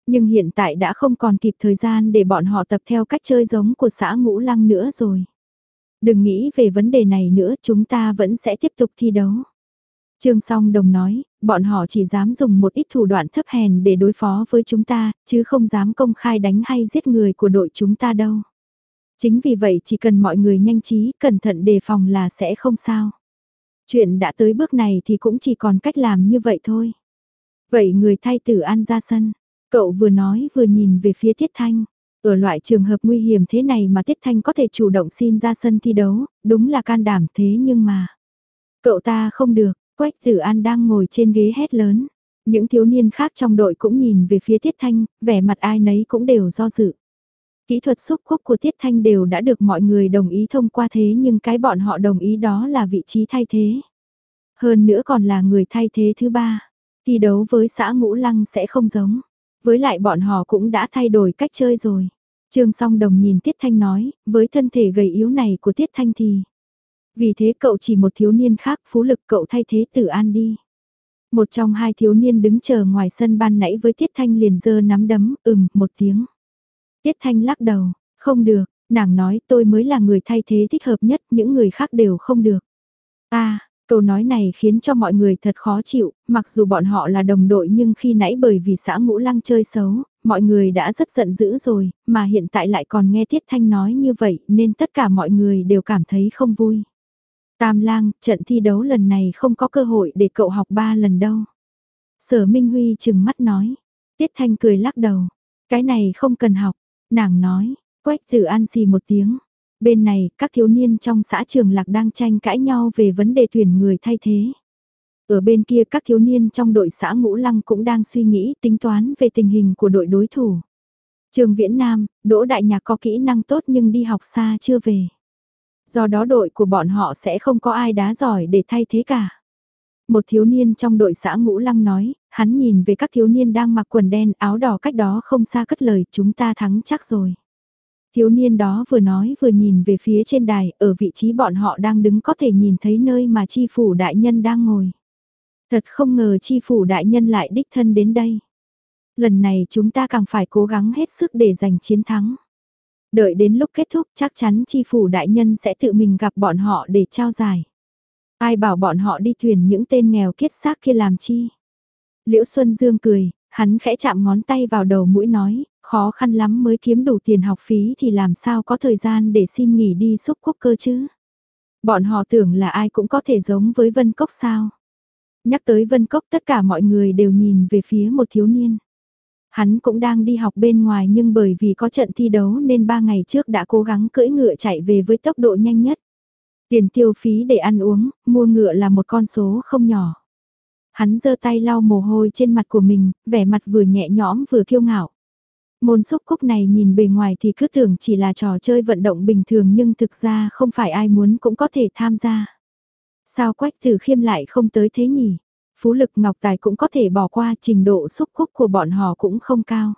[SPEAKER 1] Nhưng hiện tại đã không còn kịp thời gian để bọn họ tập theo cách chơi giống của xã Ngũ Lăng nữa rồi. Đừng nghĩ về vấn đề này nữa, chúng ta vẫn sẽ tiếp tục thi đấu. Trương Song Đồng nói, bọn họ chỉ dám dùng một ít thủ đoạn thấp hèn để đối phó với chúng ta, chứ không dám công khai đánh hay giết người của đội chúng ta đâu. Chính vì vậy chỉ cần mọi người nhanh trí, cẩn thận đề phòng là sẽ không sao. Chuyện đã tới bước này thì cũng chỉ còn cách làm như vậy thôi. Vậy người thay Tử An ra sân, cậu vừa nói vừa nhìn về phía Tiết Thanh. Ở loại trường hợp nguy hiểm thế này mà Tiết Thanh có thể chủ động xin ra sân thi đấu, đúng là can đảm thế nhưng mà... Cậu ta không được, Quách Tử An đang ngồi trên ghế hét lớn. Những thiếu niên khác trong đội cũng nhìn về phía Tiết Thanh, vẻ mặt ai nấy cũng đều do dự. Kỹ thuật xúc cúc của Tiết Thanh đều đã được mọi người đồng ý thông qua thế nhưng cái bọn họ đồng ý đó là vị trí thay thế. Hơn nữa còn là người thay thế thứ ba. Thi đấu với xã Ngũ Lăng sẽ không giống. Với lại bọn họ cũng đã thay đổi cách chơi rồi. Trương Song Đồng nhìn Tiết Thanh nói, với thân thể gầy yếu này của Tiết Thanh thì... Vì thế cậu chỉ một thiếu niên khác, Phú Lực, cậu thay thế Tử An đi. Một trong hai thiếu niên đứng chờ ngoài sân ban nãy với Tiết Thanh liền giơ nắm đấm, ừm, một tiếng. Tiết Thanh lắc đầu, không được, nàng nói tôi mới là người thay thế thích hợp nhất, những người khác đều không được. À, câu nói này khiến cho mọi người thật khó chịu, mặc dù bọn họ là đồng đội nhưng khi nãy bởi vì xã Ngũ Lăng chơi xấu, mọi người đã rất giận dữ rồi, mà hiện tại lại còn nghe Tiết Thanh nói như vậy nên tất cả mọi người đều cảm thấy không vui. Tam Lang, trận thi đấu lần này không có cơ hội để cậu học ba lần đâu. Sở Minh Huy chừng mắt nói. Tiết Thanh cười lắc đầu. Cái này không cần học. Nàng nói. Quách Tử An xì một tiếng. Bên này, các thiếu niên trong xã Trường Lạc đang tranh cãi nhau về vấn đề tuyển người thay thế. Ở bên kia các thiếu niên trong đội xã Ngũ Lăng cũng đang suy nghĩ tính toán về tình hình của đội đối thủ. Trường Viễn Nam, Đỗ Đại Nhạc có kỹ năng tốt nhưng đi học xa chưa về. Do đó đội của bọn họ sẽ không có ai đá giỏi để thay thế cả. Một thiếu niên trong đội xã Ngũ Lăng nói, hắn nhìn về các thiếu niên đang mặc quần đen áo đỏ cách đó không xa cất lời, chúng ta thắng chắc rồi. Thiếu niên đó vừa nói vừa nhìn về phía trên đài, ở vị trí bọn họ đang đứng có thể nhìn thấy nơi mà chi phủ đại nhân đang ngồi. Thật không ngờ chi phủ đại nhân lại đích thân đến đây. Lần này chúng ta càng phải cố gắng hết sức để giành chiến thắng. Đợi đến lúc kết thúc chắc chắn chi phủ đại nhân sẽ tự mình gặp bọn họ để trao giải. Ai bảo bọn họ đi tuyển những tên nghèo kiết xác kia làm chi. Liễu Xuân Dương cười, hắn khẽ chạm ngón tay vào đầu mũi nói, khó khăn lắm mới kiếm đủ tiền học phí thì làm sao có thời gian để xin nghỉ đi xúc quốc cơ chứ. Bọn họ tưởng là ai cũng có thể giống với Vân Cốc sao. Nhắc tới Vân Cốc tất cả mọi người đều nhìn về phía một thiếu niên. Hắn cũng đang đi học bên ngoài nhưng bởi vì có trận thi đấu nên ba ngày trước đã cố gắng cưỡi ngựa chạy về với tốc độ nhanh nhất. Tiền tiêu phí để ăn uống, mua ngựa là một con số không nhỏ. Hắn giơ tay lau mồ hôi trên mặt của mình, vẻ mặt vừa nhẹ nhõm vừa kiêu ngạo. Môn xúc cúc này nhìn bề ngoài thì cứ tưởng chỉ là trò chơi vận động bình thường nhưng thực ra không phải ai muốn cũng có thể tham gia. Sao Quách Tử Khiêm lại không tới thế nhỉ? Phú Lực Ngọc Tài cũng có thể bỏ qua, trình độ xúc cúc của bọn họ cũng không cao.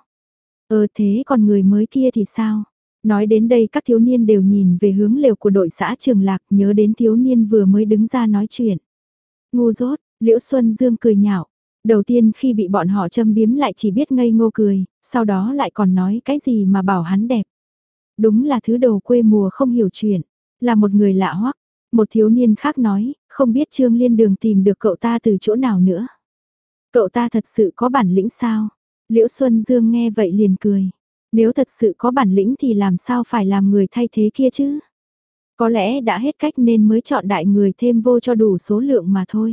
[SPEAKER 1] Ờ thế còn người mới kia thì sao? Nói đến đây các thiếu niên đều nhìn về hướng lều của đội xã Trường Lạc, nhớ đến thiếu niên vừa mới đứng ra nói chuyện. Ngu dốt, Liễu Xuân Dương cười nhạo. Đầu tiên khi bị bọn họ châm biếm lại chỉ biết ngây ngô cười, sau đó lại còn nói cái gì mà bảo hắn đẹp. Đúng là thứ đồ quê mùa không hiểu chuyện, là một người lạ hoắc. Một thiếu niên khác nói, không biết Trương Liên Đường tìm được cậu ta từ chỗ nào nữa. Cậu ta thật sự có bản lĩnh sao? Liễu Xuân Dương nghe vậy liền cười. Nếu thật sự có bản lĩnh thì làm sao phải làm người thay thế kia chứ? Có lẽ đã hết cách nên mới chọn đại người thêm vô cho đủ số lượng mà thôi.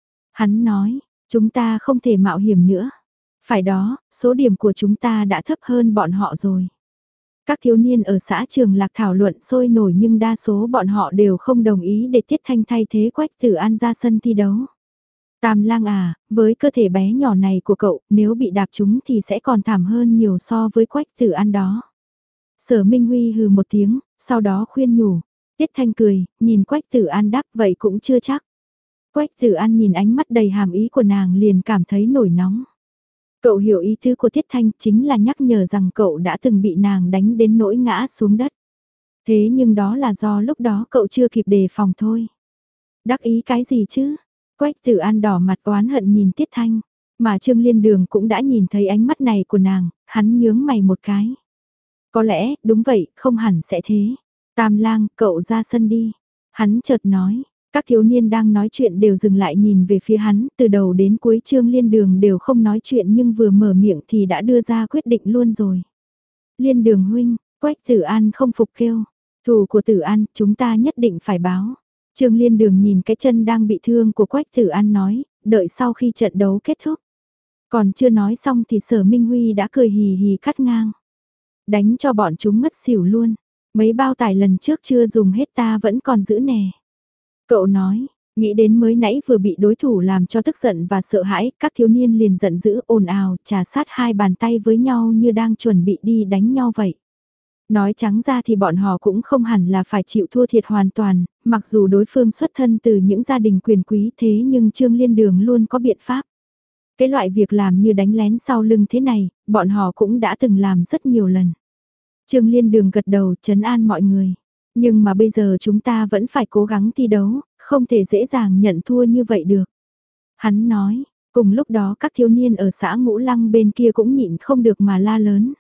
[SPEAKER 1] Hắn nói, chúng ta không thể mạo hiểm nữa. Phải đó, số điểm của chúng ta đã thấp hơn bọn họ rồi. Các thiếu niên ở xã Trường Lạc thảo luận sôi nổi nhưng đa số bọn họ đều không đồng ý để Tiết Thanh thay thế Quách Tử An ra sân thi đấu. Tam Lang à, với cơ thể bé nhỏ này của cậu, nếu bị đạp trúng thì sẽ còn thảm hơn nhiều so với Quách Tử An đó. Sở Minh Huy hừ một tiếng, sau đó khuyên nhủ. Tiết Thanh cười, nhìn Quách Tử An đáp vậy cũng chưa chắc. Quách Tử An nhìn ánh mắt đầy hàm ý của nàng liền cảm thấy nổi nóng. Cậu hiểu ý tứ của Tiết Thanh chính là nhắc nhở rằng cậu đã từng bị nàng đánh đến nỗi ngã xuống đất. Thế nhưng đó là do lúc đó cậu chưa kịp đề phòng thôi. Đắc ý cái gì chứ? Quách Tử An đỏ mặt oán hận nhìn Tiết Thanh. Mà Trương Liên Đường cũng đã nhìn thấy ánh mắt này của nàng, hắn nhướng mày một cái. Có lẽ, đúng vậy, không hẳn sẽ thế. Tam lang, cậu ra sân đi. Hắn chợt nói, các thiếu niên đang nói chuyện đều dừng lại nhìn về phía hắn, từ đầu đến cuối Trương Liên Đường đều không nói chuyện nhưng vừa mở miệng thì đã đưa ra quyết định luôn rồi. Liên Đường huynh, Quách Tử An không phục kêu. Thù của Tử An, chúng ta nhất định phải báo. Trương Liên Đường nhìn cái chân đang bị thương của Quách Tử An nói, đợi sau khi trận đấu kết thúc. Còn chưa nói xong thì Sở Minh Huy đã cười hì hì cắt ngang. Đánh cho bọn chúng ngất xỉu luôn. Mấy bao tải lần trước chưa dùng hết ta vẫn còn giữ nè. Cậu nói, nghĩ đến mới nãy vừa bị đối thủ làm cho tức giận và sợ hãi, các thiếu niên liền giận dữ ồn ào, trà sát hai bàn tay với nhau như đang chuẩn bị đi đánh nhau vậy. Nói trắng ra thì bọn họ cũng không hẳn là phải chịu thua thiệt hoàn toàn, mặc dù đối phương xuất thân từ những gia đình quyền quý thế nhưng Trương Liên Đường luôn có biện pháp. Cái loại việc làm như đánh lén sau lưng thế này, bọn họ cũng đã từng làm rất nhiều lần. Trương Liên Đường gật đầu trấn an mọi người. Nhưng mà bây giờ chúng ta vẫn phải cố gắng thi đấu, không thể dễ dàng nhận thua như vậy được. Hắn nói, cùng lúc đó các thiếu niên ở xã Ngũ Lăng bên kia cũng nhịn không được mà la lớn.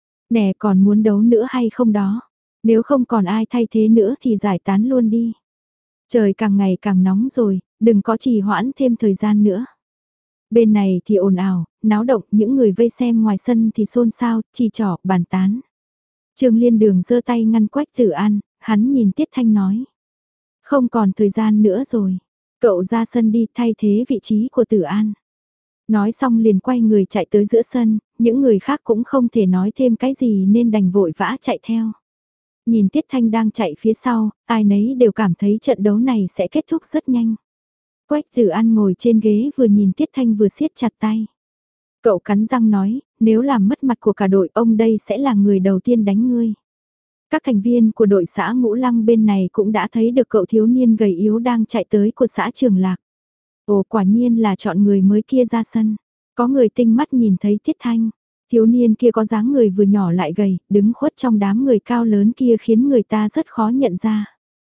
[SPEAKER 1] Nè còn muốn đấu nữa hay không đó? Nếu không còn ai thay thế nữa thì giải tán luôn đi. Trời càng ngày càng nóng rồi, đừng có trì hoãn thêm thời gian nữa. Bên này thì ồn ào, náo động, những người vây xem ngoài sân thì xôn xao, chỉ trỏ, bàn tán. Trương Liên Đường giơ tay ngăn Quách Tử An, hắn nhìn Tiết Thanh nói. Không còn thời gian nữa rồi, cậu ra sân đi thay thế vị trí của Tử An. Nói xong liền quay người chạy tới giữa sân, những người khác cũng không thể nói thêm cái gì nên đành vội vã chạy theo. Nhìn Tiết Thanh đang chạy phía sau, ai nấy đều cảm thấy trận đấu này sẽ kết thúc rất nhanh. Quách Tử An ngồi trên ghế vừa nhìn Tiết Thanh vừa siết chặt tay. Cậu cắn răng nói, nếu làm mất mặt của cả đội ông đây sẽ là người đầu tiên đánh ngươi. Các thành viên của đội xã Ngũ Lăng bên này cũng đã thấy được cậu thiếu niên gầy yếu đang chạy tới của xã Trường Lạc. Ồ quả nhiên là chọn người mới kia ra sân. Có người tinh mắt nhìn thấy Tiết Thanh. Thiếu niên kia có dáng người vừa nhỏ lại gầy, đứng khuất trong đám người cao lớn kia khiến người ta rất khó nhận ra.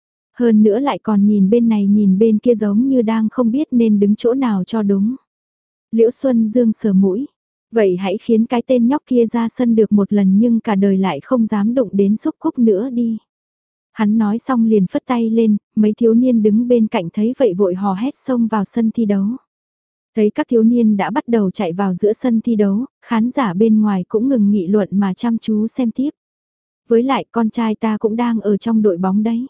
[SPEAKER 1] Hơn nữa lại còn nhìn bên này nhìn bên kia giống như đang không biết nên đứng chỗ nào cho đúng. Liễu Xuân Dương sờ mũi. Vậy hãy khiến cái tên nhóc kia ra sân được một lần nhưng cả đời lại không dám đụng đến Xúc Cúc nữa đi. Hắn nói xong liền phất tay lên, mấy thiếu niên đứng bên cạnh thấy vậy vội hò hét xông vào sân thi đấu. Thấy các thiếu niên đã bắt đầu chạy vào giữa sân thi đấu, khán giả bên ngoài cũng ngừng nghị luận mà chăm chú xem tiếp. Với lại con trai ta cũng đang ở trong đội bóng đấy.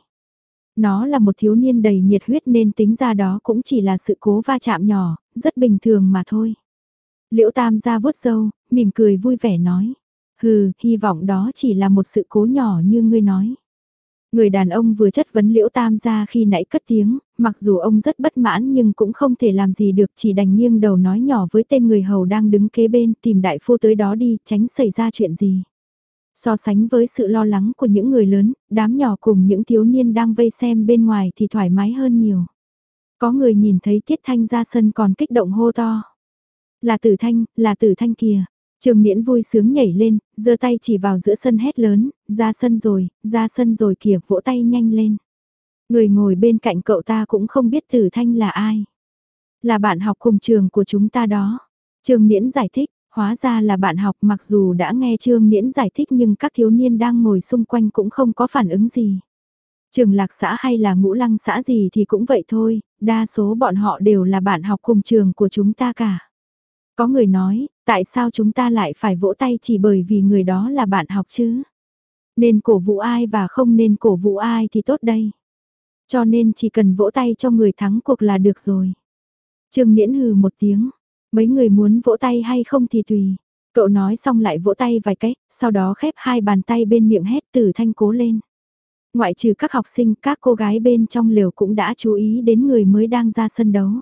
[SPEAKER 1] Nó là một thiếu niên đầy nhiệt huyết nên tính ra đó cũng chỉ là sự cố va chạm nhỏ, rất bình thường mà thôi. Liễu Tam ra vuốt râu, mỉm cười vui vẻ nói. Hừ, hy vọng đó chỉ là một sự cố nhỏ như ngươi nói. Người đàn ông vừa chất vấn Liễu Tam ra khi nãy cất tiếng, mặc dù ông rất bất mãn nhưng cũng không thể làm gì được chỉ đành nghiêng đầu nói nhỏ với tên người hầu đang đứng kế bên tìm đại phu tới đó đi tránh xảy ra chuyện gì. So sánh với sự lo lắng của những người lớn, đám nhỏ cùng những thiếu niên đang vây xem bên ngoài thì thoải mái hơn nhiều. Có người nhìn thấy Tiết Thanh ra sân còn kích động hô to. Là Tử Thanh, là Tử Thanh kìa. Trường Niễn vui sướng nhảy lên, giơ tay chỉ vào giữa sân hét lớn, ra sân rồi, ra sân rồi kìa, vỗ tay nhanh lên. Người ngồi bên cạnh cậu ta cũng không biết Tử Thanh là ai. Là bạn học cùng trường của chúng ta đó. Trường Niễn giải thích, hóa ra là bạn học mặc dù đã nghe Trương Niễn giải thích nhưng các thiếu niên đang ngồi xung quanh cũng không có phản ứng gì. Trường Lạc xã hay là Ngũ Lăng xã gì thì cũng vậy thôi, đa số bọn họ đều là bạn học cùng trường của chúng ta cả. Có người nói, tại sao chúng ta lại phải vỗ tay chỉ bởi vì người đó là bạn học chứ? Nên cổ vũ ai và không nên cổ vũ ai thì tốt đây. Cho nên chỉ cần vỗ tay cho người thắng cuộc là được rồi. Trương Niễn hừ một tiếng, mấy người muốn vỗ tay hay không thì tùy. Cậu nói xong lại vỗ tay vài cái, sau đó khép hai bàn tay bên miệng hét Tử Thanh cố lên. Ngoại trừ các học sinh, các cô gái bên trong lều cũng đã chú ý đến người mới đang ra sân đấu.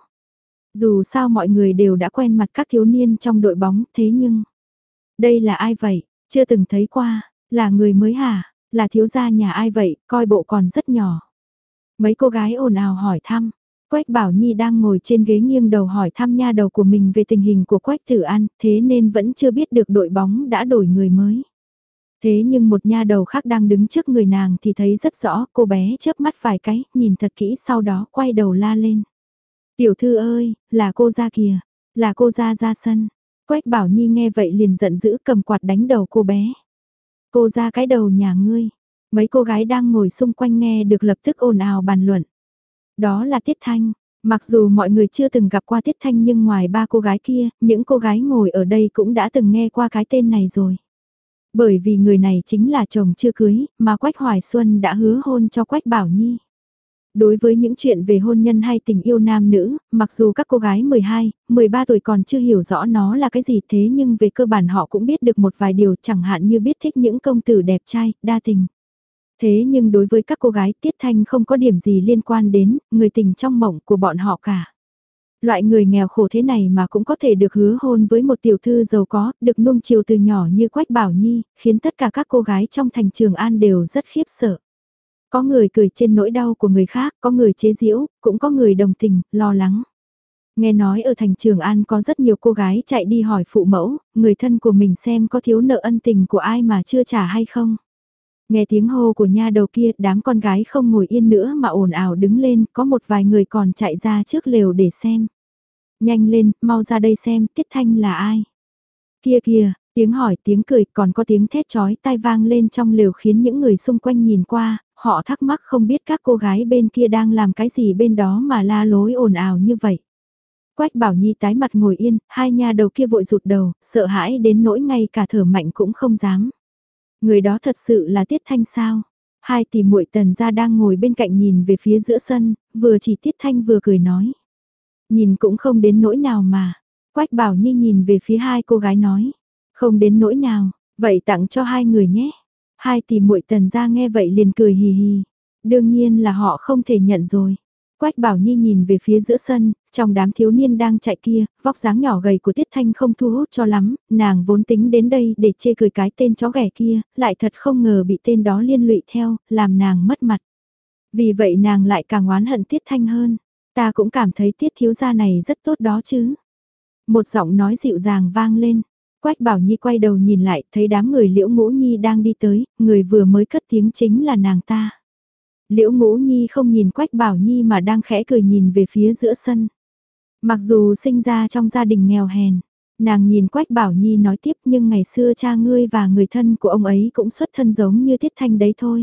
[SPEAKER 1] Dù sao mọi người đều đã quen mặt các thiếu niên trong đội bóng, thế nhưng... Đây là ai vậy? Chưa từng thấy qua, là người mới hả? Là thiếu gia nhà ai vậy? Coi bộ còn rất nhỏ. Mấy cô gái ồn ào hỏi thăm. Quách Bảo Nhi đang ngồi trên ghế nghiêng đầu hỏi thăm nha đầu của mình về tình hình của Quách Tử An, thế nên vẫn chưa biết được đội bóng đã đổi người mới. Thế nhưng một nha đầu khác đang đứng trước người nàng thì thấy rất rõ, cô bé chớp mắt vài cái, nhìn thật kỹ sau đó quay đầu la lên. Tiểu thư ơi, là cô ra kìa. Là cô ra ra sân. Quách Bảo Nhi nghe vậy liền giận dữ cầm quạt đánh đầu cô bé. Cô ra cái đầu nhà ngươi. Mấy cô gái đang ngồi xung quanh nghe được lập tức ồn ào bàn luận. Đó là Tiết Thanh. Mặc dù mọi người chưa từng gặp qua Tiết Thanh nhưng ngoài ba cô gái kia, những cô gái ngồi ở đây cũng đã từng nghe qua cái tên này rồi. Bởi vì người này chính là chồng chưa cưới, mà Quách Hoài Xuân đã hứa hôn cho Quách Bảo Nhi. Đối với những chuyện về hôn nhân hay tình yêu nam nữ, mặc dù các cô gái mười hai, mười ba tuổi còn chưa hiểu rõ nó là cái gì thế nhưng về cơ bản họ cũng biết được một vài điều, chẳng hạn như biết thích những công tử đẹp trai, đa tình. Thế nhưng đối với các cô gái Tiết Thanh không có điểm gì liên quan đến người tình trong mộng của bọn họ cả. Loại người nghèo khổ thế này mà cũng có thể được hứa hôn với một tiểu thư giàu có, được nuông chiều từ nhỏ như Quách Bảo Nhi, khiến tất cả các cô gái trong thành Trường An đều rất khiếp sợ. Có người cười trên nỗi đau của người khác, có người chế giễu, cũng có người đồng tình, lo lắng. Nghe nói ở thành Trường An có rất nhiều cô gái chạy đi hỏi phụ mẫu, người thân của mình xem có thiếu nợ ân tình của ai mà chưa trả hay không. Nghe tiếng hô của nha đầu kia, đám con gái không ngồi yên nữa mà ồn ào đứng lên, có một vài người còn chạy ra trước lều để xem. Nhanh lên, mau ra đây xem, Tiết Thanh là ai? Kia kìa, tiếng hỏi, tiếng cười, còn có tiếng thét chói tai vang lên trong lều khiến những người xung quanh nhìn qua, họ thắc mắc không biết các cô gái bên kia đang làm cái gì bên đó mà la lối ồn ào như vậy. Quách Bảo Nhi tái mặt ngồi yên, hai nha đầu kia vội rụt đầu, sợ hãi đến nỗi ngay cả thở mạnh cũng không dám. Người đó thật sự là Tiết Thanh sao? Hai tỷ muội Tần gia đang ngồi bên cạnh nhìn về phía giữa sân, vừa chỉ Tiết Thanh vừa cười nói. Nhìn cũng không đến nỗi nào mà. Quách Bảo Nhi nhìn về phía hai cô gái nói. Không đến nỗi nào, vậy tặng cho hai người nhé. Hai tỷ muội Tần gia nghe vậy liền cười hì hì. Đương nhiên là họ không thể nhận rồi. Quách Bảo Nhi nhìn về phía giữa sân, trong đám thiếu niên đang chạy kia, vóc dáng nhỏ gầy của Tiết Thanh không thu hút cho lắm, nàng vốn tính đến đây để chê cười cái tên chó ghẻ kia, lại thật không ngờ bị tên đó liên lụy theo, làm nàng mất mặt. Vì vậy nàng lại càng oán hận Tiết Thanh hơn. Ta cũng cảm thấy Tiết thiếu gia này rất tốt đó chứ. Một giọng nói dịu dàng vang lên. Quách Bảo Nhi quay đầu nhìn lại, thấy đám người Liễu Ngũ Nhi đang đi tới, người vừa mới cất tiếng chính là nàng ta. Liễu Ngũ Nhi không nhìn Quách Bảo Nhi mà đang khẽ cười nhìn về phía giữa sân. Mặc dù sinh ra trong gia đình nghèo hèn, nàng nhìn Quách Bảo Nhi nói tiếp nhưng ngày xưa cha ngươi và người thân của ông ấy cũng xuất thân giống như Tiết Thanh đấy thôi.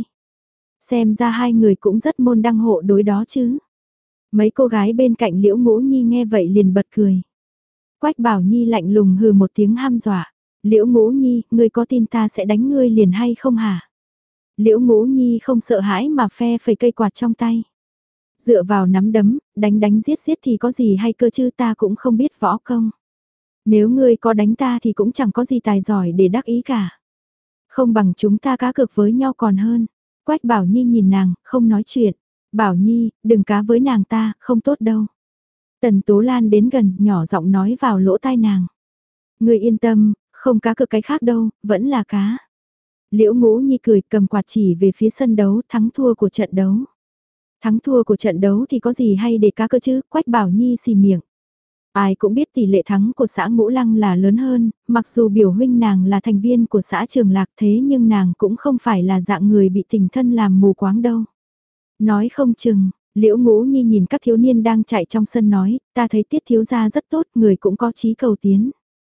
[SPEAKER 1] Xem ra hai người cũng rất môn đăng hộ đối đó chứ. Mấy cô gái bên cạnh Liễu Ngũ Nhi nghe vậy liền bật cười. Quách Bảo Nhi lạnh lùng hừ một tiếng hăm dọa. Liễu Ngũ Nhi, ngươi có tin ta sẽ đánh ngươi liền hay không hả? Liễu Ngũ Nhi không sợ hãi mà phe phẩy cây quạt trong tay. Dựa vào nắm đấm, đánh đánh giết giết thì có gì hay cơ chứ, ta cũng không biết võ công. Nếu ngươi có đánh ta thì cũng chẳng có gì tài giỏi để đắc ý cả. Không bằng chúng ta cá cược với nhau còn hơn. Quách Bảo Nhi nhìn nàng, không nói chuyện. Bảo Nhi, đừng cá với nàng ta, không tốt đâu. Tần Tố Lan đến gần, nhỏ giọng nói vào lỗ tai nàng. Ngươi yên tâm, không cá cược cái khác đâu, vẫn là cá. Liễu Ngũ Nhi cười, cầm quạt chỉ về phía sân đấu, thắng thua của trận đấu. Thắng thua của trận đấu thì có gì hay để cá cơ chứ, Quách Bảo Nhi xì miệng. Ai cũng biết tỷ lệ thắng của xã Ngũ Lăng là lớn hơn, mặc dù biểu huynh nàng là thành viên của xã Trường Lạc thế nhưng nàng cũng không phải là dạng người bị tình thân làm mù quáng đâu. Nói không chừng, Liễu Ngũ Nhi nhìn các thiếu niên đang chạy trong sân nói, ta thấy Tiết thiếu gia rất tốt, người cũng có chí cầu tiến.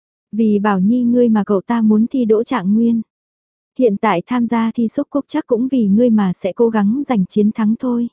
[SPEAKER 1] Vì Bảo Nhi ngươi mà cậu ta muốn thi đỗ trạng nguyên. Hiện tại tham gia thi xúc cúc chắc cũng vì ngươi mà sẽ cố gắng giành chiến thắng thôi.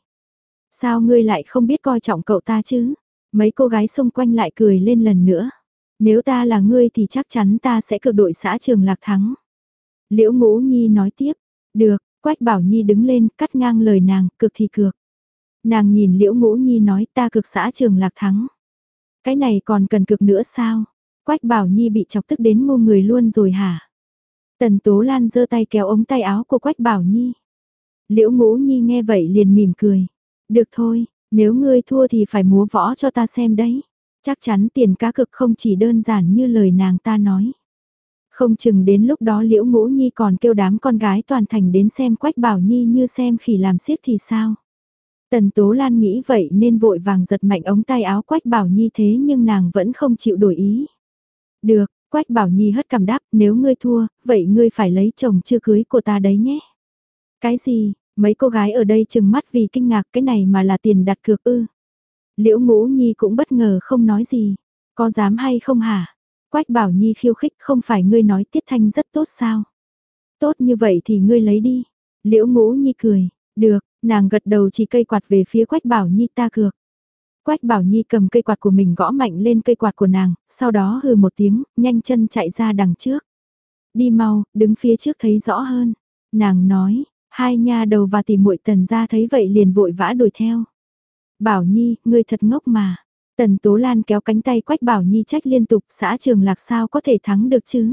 [SPEAKER 1] Sao ngươi lại không biết coi trọng cậu ta chứ? Mấy cô gái xung quanh lại cười lên lần nữa. Nếu ta là ngươi thì chắc chắn ta sẽ cực đội xã Trường Lạc thắng. Liễu Ngũ Nhi nói tiếp. Được, Quách Bảo Nhi đứng lên cắt ngang lời nàng, cực thì cược. Nàng nhìn Liễu Ngũ Nhi nói ta cực xã Trường Lạc thắng. Cái này còn cần cực nữa sao? Quách Bảo Nhi bị chọc tức đến ngu người luôn rồi hả? Tần Tố Lan giơ tay kéo ống tay áo của Quách Bảo Nhi. Liễu Ngũ Nhi nghe vậy liền mỉm cười. Được thôi, nếu ngươi thua thì phải múa võ cho ta xem đấy. Chắc chắn tiền cá cược không chỉ đơn giản như lời nàng ta nói. Không chừng đến lúc đó Liễu Ngũ Nhi còn kêu đám con gái toàn thành đến xem Quách Bảo Nhi như xem khỉ làm xiếc thì sao? Tần Tố Lan nghĩ vậy nên vội vàng giật mạnh ống tay áo Quách Bảo Nhi thế nhưng nàng vẫn không chịu đổi ý. Được, Quách Bảo Nhi hất cằm đáp, nếu ngươi thua, vậy ngươi phải lấy chồng chưa cưới của ta đấy nhé. Cái gì, mấy cô gái ở đây chừng mắt vì kinh ngạc cái này mà là tiền đặt cược ư. Liễu Ngũ Nhi cũng bất ngờ không nói gì. Có dám hay không hả? Quách Bảo Nhi khiêu khích, không phải ngươi nói Tiết Thanh rất tốt sao? Tốt như vậy thì ngươi lấy đi. Liễu Ngũ Nhi cười, được, nàng gật đầu chỉ cây quạt về phía Quách Bảo Nhi ta cược. Quách Bảo Nhi cầm cây quạt của mình gõ mạnh lên cây quạt của nàng, sau đó hừ một tiếng, nhanh chân chạy ra đằng trước. Đi mau, đứng phía trước thấy rõ hơn. Nàng nói, hai nha đầu và tỷ muội Tần gia thấy vậy liền vội vã đuổi theo. Bảo Nhi, ngươi thật ngốc mà. Tần Tố Lan kéo cánh tay Quách Bảo Nhi trách liên tục, xã Trường Lạc sao có thể thắng được chứ.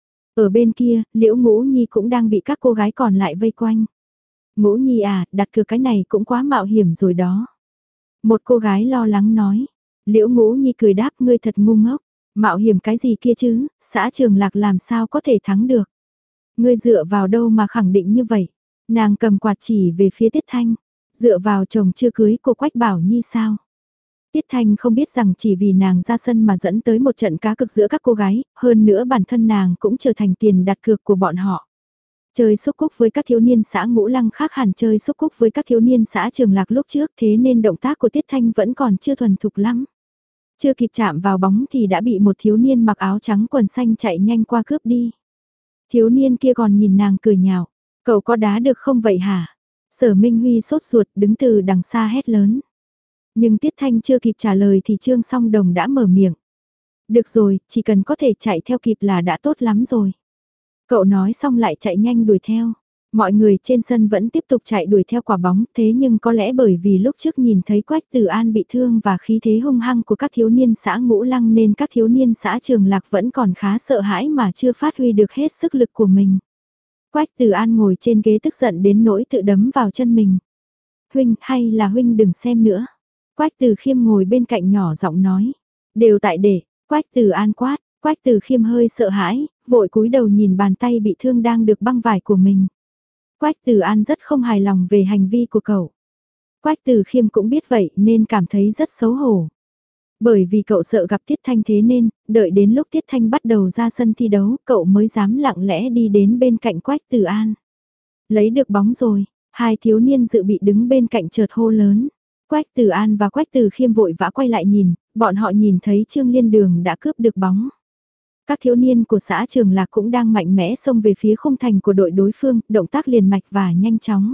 [SPEAKER 1] Ở bên kia, Liễu Ngũ Nhi cũng đang bị các cô gái còn lại vây quanh. Ngũ Nhi à, đặt cược cái này cũng quá mạo hiểm rồi đó. Một cô gái lo lắng nói. Liễu Ngũ Nhi cười đáp ngươi thật ngu ngốc. Mạo hiểm cái gì kia chứ, xã Trường Lạc làm sao có thể thắng được. Ngươi dựa vào đâu mà khẳng định như vậy. Nàng cầm quạt chỉ về phía Tiết Thanh. Dựa vào chồng chưa cưới cô Quách Bảo Nhi sao. Tiết Thanh không biết rằng chỉ vì nàng ra sân mà dẫn tới một trận cá cược giữa các cô gái, hơn nữa bản thân nàng cũng trở thành tiền đặt cược của bọn họ. Chơi xúc cúc với các thiếu niên xã Ngũ Lăng khác hẳn chơi xúc cúc với các thiếu niên xã Trường Lạc lúc trước, thế nên động tác của Tiết Thanh vẫn còn chưa thuần thục lắm. Chưa kịp chạm vào bóng thì đã bị một thiếu niên mặc áo trắng quần xanh chạy nhanh qua cướp đi. Thiếu niên kia còn nhìn nàng cười nhạo, cậu có đá được không vậy hả? Sở Minh Huy sốt ruột đứng từ đằng xa hét lớn. Nhưng Tiết Thanh chưa kịp trả lời thì Trương Song Đồng đã mở miệng. Được rồi, chỉ cần có thể chạy theo kịp là đã tốt lắm rồi. Cậu nói xong lại chạy nhanh đuổi theo. Mọi người trên sân vẫn tiếp tục chạy đuổi theo quả bóng, thế nhưng có lẽ bởi vì lúc trước nhìn thấy Quách Tử An bị thương và khí thế hung hăng của các thiếu niên xã Ngũ Lăng nên các thiếu niên xã Trường Lạc vẫn còn khá sợ hãi mà chưa phát huy được hết sức lực của mình. Quách Tử An ngồi trên ghế tức giận đến nỗi tự đấm vào chân mình. Huynh, hay là huynh đừng xem nữa. Quách Từ Khiêm ngồi bên cạnh nhỏ giọng nói. Đều tại để, Quách Từ An quát, Quách Từ Khiêm hơi sợ hãi, vội cúi đầu nhìn bàn tay bị thương đang được băng vải của mình. Quách Từ An rất không hài lòng về hành vi của cậu. Quách Từ Khiêm cũng biết vậy nên cảm thấy rất xấu hổ. Bởi vì cậu sợ gặp Tiết Thanh thế nên, đợi đến lúc Tiết Thanh bắt đầu ra sân thi đấu, cậu mới dám lặng lẽ đi đến bên cạnh Quách Từ An. Lấy được bóng rồi, hai thiếu niên dự bị đứng bên cạnh chợt hô lớn. Quách Từ An và Quách Từ Khiêm vội vã quay lại nhìn, bọn họ nhìn thấy Trương Liên Đường đã cướp được bóng. Các thiếu niên của xã Trường Lạc cũng đang mạnh mẽ xông về phía khung thành của đội đối phương, động tác liền mạch và nhanh chóng.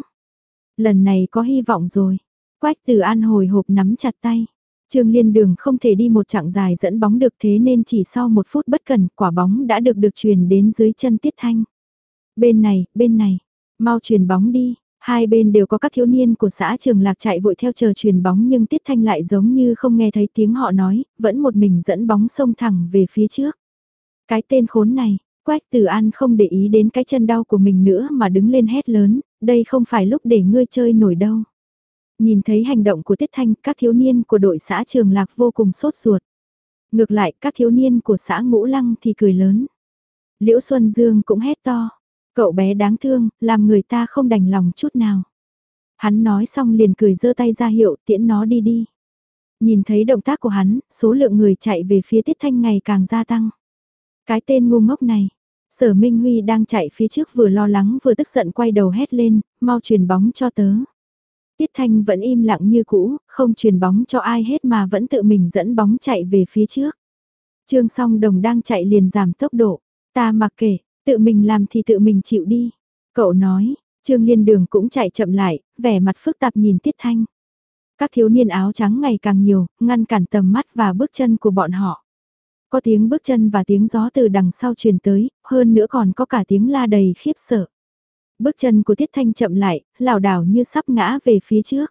[SPEAKER 1] Lần này có hy vọng rồi. Quách Từ An hồi hộp nắm chặt tay. Trương Liên Đường không thể đi một chặng dài dẫn bóng được thế nên chỉ sau một phút bất cẩn quả bóng đã được được truyền đến dưới chân Tiết Thanh. Bên này, bên này, mau truyền bóng đi. Hai bên đều có các thiếu niên của xã Trường Lạc chạy vội theo chờ truyền bóng nhưng Tiết Thanh lại giống như không nghe thấy tiếng họ nói, vẫn một mình dẫn bóng xông thẳng về phía trước. Cái tên khốn này, Quách Từ An không để ý đến cái chân đau của mình nữa mà đứng lên hét lớn, đây không phải lúc để ngươi chơi nổi đâu. Nhìn thấy hành động của Tiết Thanh, các thiếu niên của đội xã Trường Lạc vô cùng sốt ruột. Ngược lại, các thiếu niên của xã Ngũ Lăng thì cười lớn. Liễu Xuân Dương cũng hét to. Cậu bé đáng thương, làm người ta không đành lòng chút nào. Hắn nói xong liền cười giơ tay ra hiệu tiễn nó đi đi. Nhìn thấy động tác của hắn, số lượng người chạy về phía Tiết Thanh ngày càng gia tăng. Cái tên ngu ngốc này, Sở Minh Huy đang chạy phía trước vừa lo lắng vừa tức giận quay đầu hét lên, mau truyền bóng cho tớ. Tiết Thanh vẫn im lặng như cũ, không truyền bóng cho ai hết mà vẫn tự mình dẫn bóng chạy về phía trước. Trương Song Đồng đang chạy liền giảm tốc độ, ta mặc kệ. Tự mình làm thì tự mình chịu đi. Cậu nói, Trương Liên Đường cũng chạy chậm lại, vẻ mặt phức tạp nhìn Tiết Thanh. Các thiếu niên áo trắng ngày càng nhiều, ngăn cản tầm mắt và bước chân của bọn họ. Có tiếng bước chân và tiếng gió từ đằng sau truyền tới, hơn nữa còn có cả tiếng la đầy khiếp sợ. Bước chân của Tiết Thanh chậm lại, lảo đảo như sắp ngã về phía trước.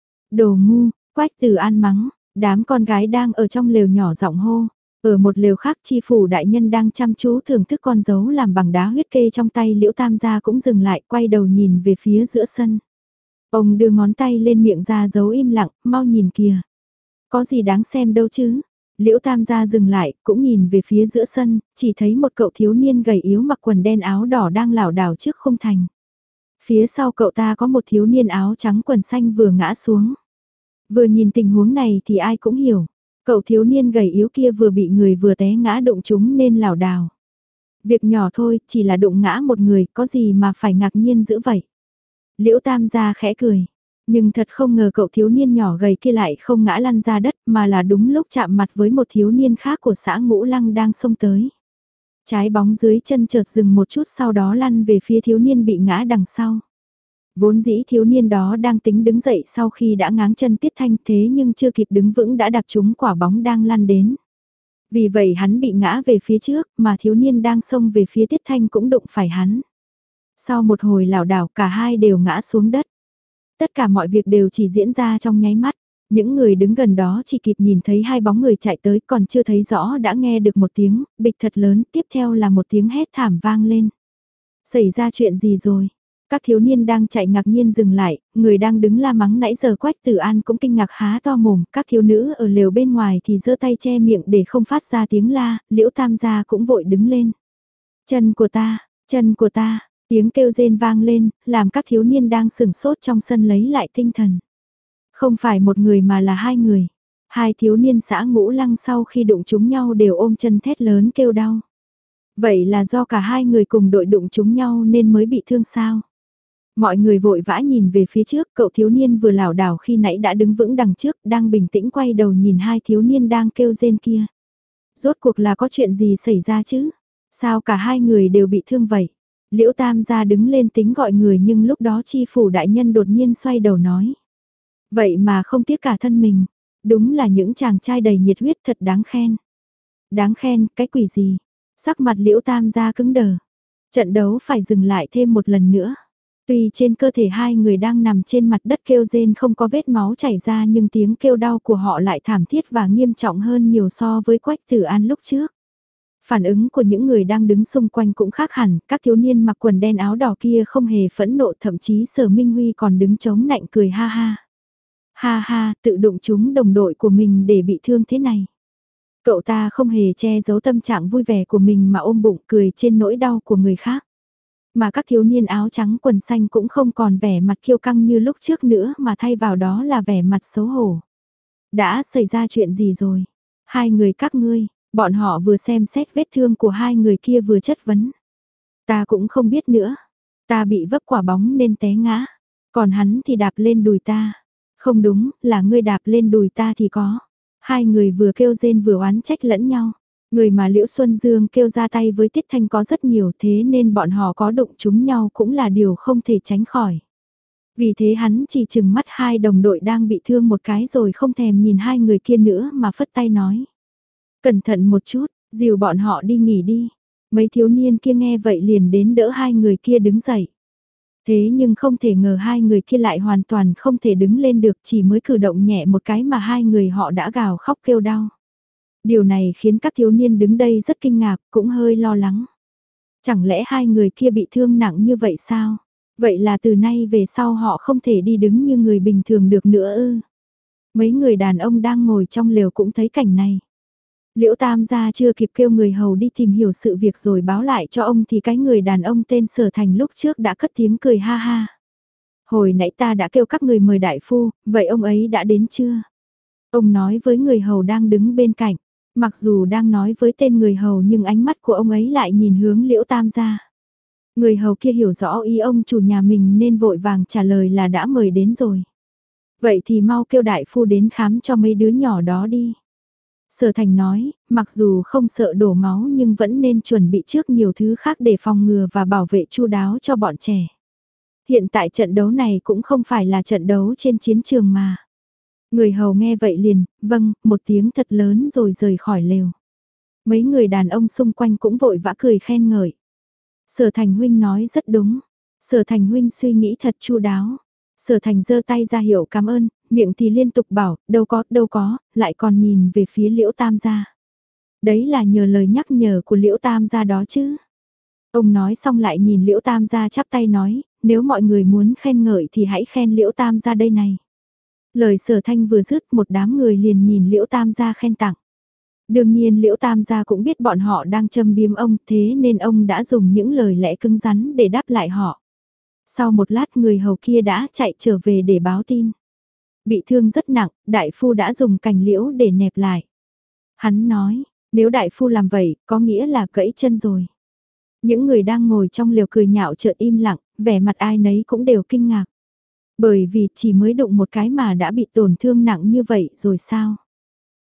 [SPEAKER 1] Đồ ngu, Quách Từ An mắng, đám con gái đang ở trong lều nhỏ giọng hô. Ở một lều khác chi phủ đại nhân đang chăm chú thưởng thức con dấu làm bằng đá huyết kê trong tay Liễu Tam gia cũng dừng lại quay đầu nhìn về phía giữa sân. Ông đưa ngón tay lên miệng ra dấu im lặng, mau nhìn kìa. Có gì đáng xem đâu chứ. Liễu Tam gia dừng lại, cũng nhìn về phía giữa sân, chỉ thấy một cậu thiếu niên gầy yếu mặc quần đen áo đỏ đang lảo đảo trước khung thành. Phía sau cậu ta có một thiếu niên áo trắng quần xanh vừa ngã xuống. Vừa nhìn tình huống này thì ai cũng hiểu. Cậu thiếu niên gầy yếu kia vừa bị người vừa té ngã đụng chúng nên lảo đảo. Việc nhỏ thôi, chỉ là đụng ngã một người, có gì mà phải ngạc nhiên dữ vậy. Liễu Tam gia khẽ cười, nhưng thật không ngờ cậu thiếu niên nhỏ gầy kia lại không ngã lăn ra đất mà là đúng lúc chạm mặt với một thiếu niên khác của xã Ngũ Lăng đang xông tới. Trái bóng dưới chân chợt dừng một chút sau đó lăn về phía thiếu niên bị ngã đằng sau. Vốn dĩ thiếu niên đó đang tính đứng dậy sau khi đã ngáng chân Tiết Thanh thế nhưng chưa kịp đứng vững đã đạp trúng quả bóng đang lăn đến. Vì vậy hắn bị ngã về phía trước mà thiếu niên đang xông về phía Tiết Thanh cũng đụng phải hắn. Sau một hồi lảo đảo cả hai đều ngã xuống đất. Tất cả mọi việc đều chỉ diễn ra trong nháy mắt. Những người đứng gần đó chỉ kịp nhìn thấy hai bóng người chạy tới còn chưa thấy rõ đã nghe được một tiếng bịch thật lớn, tiếp theo là một tiếng hét thảm vang lên. Xảy ra chuyện gì rồi? Các thiếu niên đang chạy ngạc nhiên dừng lại, người đang đứng la mắng nãy giờ Quách Tử An cũng kinh ngạc há to mồm, các thiếu nữ ở lều bên ngoài thì giơ tay che miệng để không phát ra tiếng la, Liễu Tam gia cũng vội đứng lên. Chân của ta, chân của ta, tiếng kêu rên vang lên, làm các thiếu niên đang sửng sốt trong sân lấy lại tinh thần. Không phải một người mà là hai người. Hai thiếu niên xã Ngũ Lăng sau khi đụng chúng nhau đều ôm chân thét lớn kêu đau. Vậy là do cả hai người cùng đội đụng chúng nhau nên mới bị thương sao? Mọi người vội vã nhìn về phía trước, cậu thiếu niên vừa lảo đảo khi nãy đã đứng vững đằng trước, đang bình tĩnh quay đầu nhìn hai thiếu niên đang kêu rên kia. Rốt cuộc là có chuyện gì xảy ra chứ? Sao cả hai người đều bị thương vậy? Liễu Tam gia đứng lên tính gọi người nhưng lúc đó chi phủ đại nhân đột nhiên xoay đầu nói. Vậy mà không tiếc cả thân mình, đúng là những chàng trai đầy nhiệt huyết thật đáng khen. Đáng khen, cái quỷ gì? Sắc mặt Liễu Tam gia cứng đờ. Trận đấu phải dừng lại thêm một lần nữa. Tuy trên cơ thể hai người đang nằm trên mặt đất kêu rên không có vết máu chảy ra nhưng tiếng kêu đau của họ lại thảm thiết và nghiêm trọng hơn nhiều so với Quách Tử An lúc trước. Phản ứng của những người đang đứng xung quanh cũng khác hẳn, các thiếu niên mặc quần đen áo đỏ kia không hề phẫn nộ, thậm chí Sở Minh Huy còn đứng chống nạnh cười ha ha. Ha ha, tự đụng chúng đồng đội của mình để bị thương thế này. Cậu ta không hề che giấu tâm trạng vui vẻ của mình mà ôm bụng cười trên nỗi đau của người khác. Mà các thiếu niên áo trắng quần xanh cũng không còn vẻ mặt kiêu căng như lúc trước nữa mà thay vào đó là vẻ mặt xấu hổ. Đã xảy ra chuyện gì rồi? Hai người các ngươi, bọn họ vừa xem xét vết thương của hai người kia vừa chất vấn. Ta cũng không biết nữa. Ta bị vấp quả bóng nên té ngã. Còn hắn thì đạp lên đùi ta. Không đúng, là ngươi đạp lên đùi ta thì có. Hai người vừa kêu rên vừa oán trách lẫn nhau. Người mà Liễu Xuân Dương kêu ra tay với Tiết Thanh có rất nhiều thế nên bọn họ có đụng chúng nhau cũng là điều không thể tránh khỏi. Vì thế hắn chỉ chừng mắt hai đồng đội đang bị thương một cái rồi không thèm nhìn hai người kia nữa mà phất tay nói. Cẩn thận một chút, dìu bọn họ đi nghỉ đi. Mấy thiếu niên kia nghe vậy liền đến đỡ hai người kia đứng dậy. Thế nhưng không thể ngờ hai người kia lại hoàn toàn không thể đứng lên được, chỉ mới cử động nhẹ một cái mà hai người họ đã gào khóc kêu đau. Điều này khiến các thiếu niên đứng đây rất kinh ngạc, cũng hơi lo lắng. Chẳng lẽ hai người kia bị thương nặng như vậy sao? Vậy là từ nay về sau họ không thể đi đứng như người bình thường được nữa ư? Mấy người đàn ông đang ngồi trong lều cũng thấy cảnh này. Liễu Tam gia chưa kịp kêu người hầu đi tìm hiểu sự việc rồi báo lại cho ông thì cái người đàn ông tên Sở Thành lúc trước đã cất tiếng cười ha ha. Hồi nãy ta đã kêu các người mời đại phu, vậy ông ấy đã đến chưa? Ông nói với người hầu đang đứng bên cạnh. Mặc dù đang nói với tên người hầu nhưng ánh mắt của ông ấy lại nhìn hướng Liễu Tam gia. Người hầu kia hiểu rõ ý ông chủ nhà mình nên vội vàng trả lời là đã mời đến rồi. Vậy thì mau kêu đại phu đến khám cho mấy đứa nhỏ đó đi. Sở Thành nói, mặc dù không sợ đổ máu nhưng vẫn nên chuẩn bị trước nhiều thứ khác để phòng ngừa và bảo vệ chu đáo cho bọn trẻ. Hiện tại trận đấu này cũng không phải là trận đấu trên chiến trường mà. Người hầu nghe vậy liền, vâng, một tiếng thật lớn rồi rời khỏi lều. Mấy người đàn ông xung quanh cũng vội vã cười khen ngợi. Sở Thành huynh nói rất đúng. Sở Thành huynh suy nghĩ thật chu đáo. Sở Thành giơ tay ra hiệu cảm ơn, miệng thì liên tục bảo, đâu có, đâu có, lại còn nhìn về phía Liễu Tam gia. Đấy là nhờ lời nhắc nhở của Liễu Tam gia đó chứ. Ông nói xong lại nhìn Liễu Tam gia chắp tay nói, nếu mọi người muốn khen ngợi thì hãy khen Liễu Tam gia đây này. Lời Sở Thanh vừa dứt một đám người liền nhìn Liễu Tam gia khen tặng. Đương nhiên Liễu Tam gia cũng biết bọn họ đang châm biếm ông thế nên ông đã dùng những lời lẽ cứng rắn để đáp lại họ. Sau một lát người hầu kia đã chạy trở về để báo tin. Bị thương rất nặng, đại phu đã dùng cành liễu để nẹp lại. Hắn nói, nếu đại phu làm vậy, có nghĩa là gãy chân rồi. Những người đang ngồi trong lều cười nhạo chợt im lặng, vẻ mặt ai nấy cũng đều kinh ngạc. Bởi vì chỉ mới đụng một cái mà đã bị tổn thương nặng như vậy rồi sao?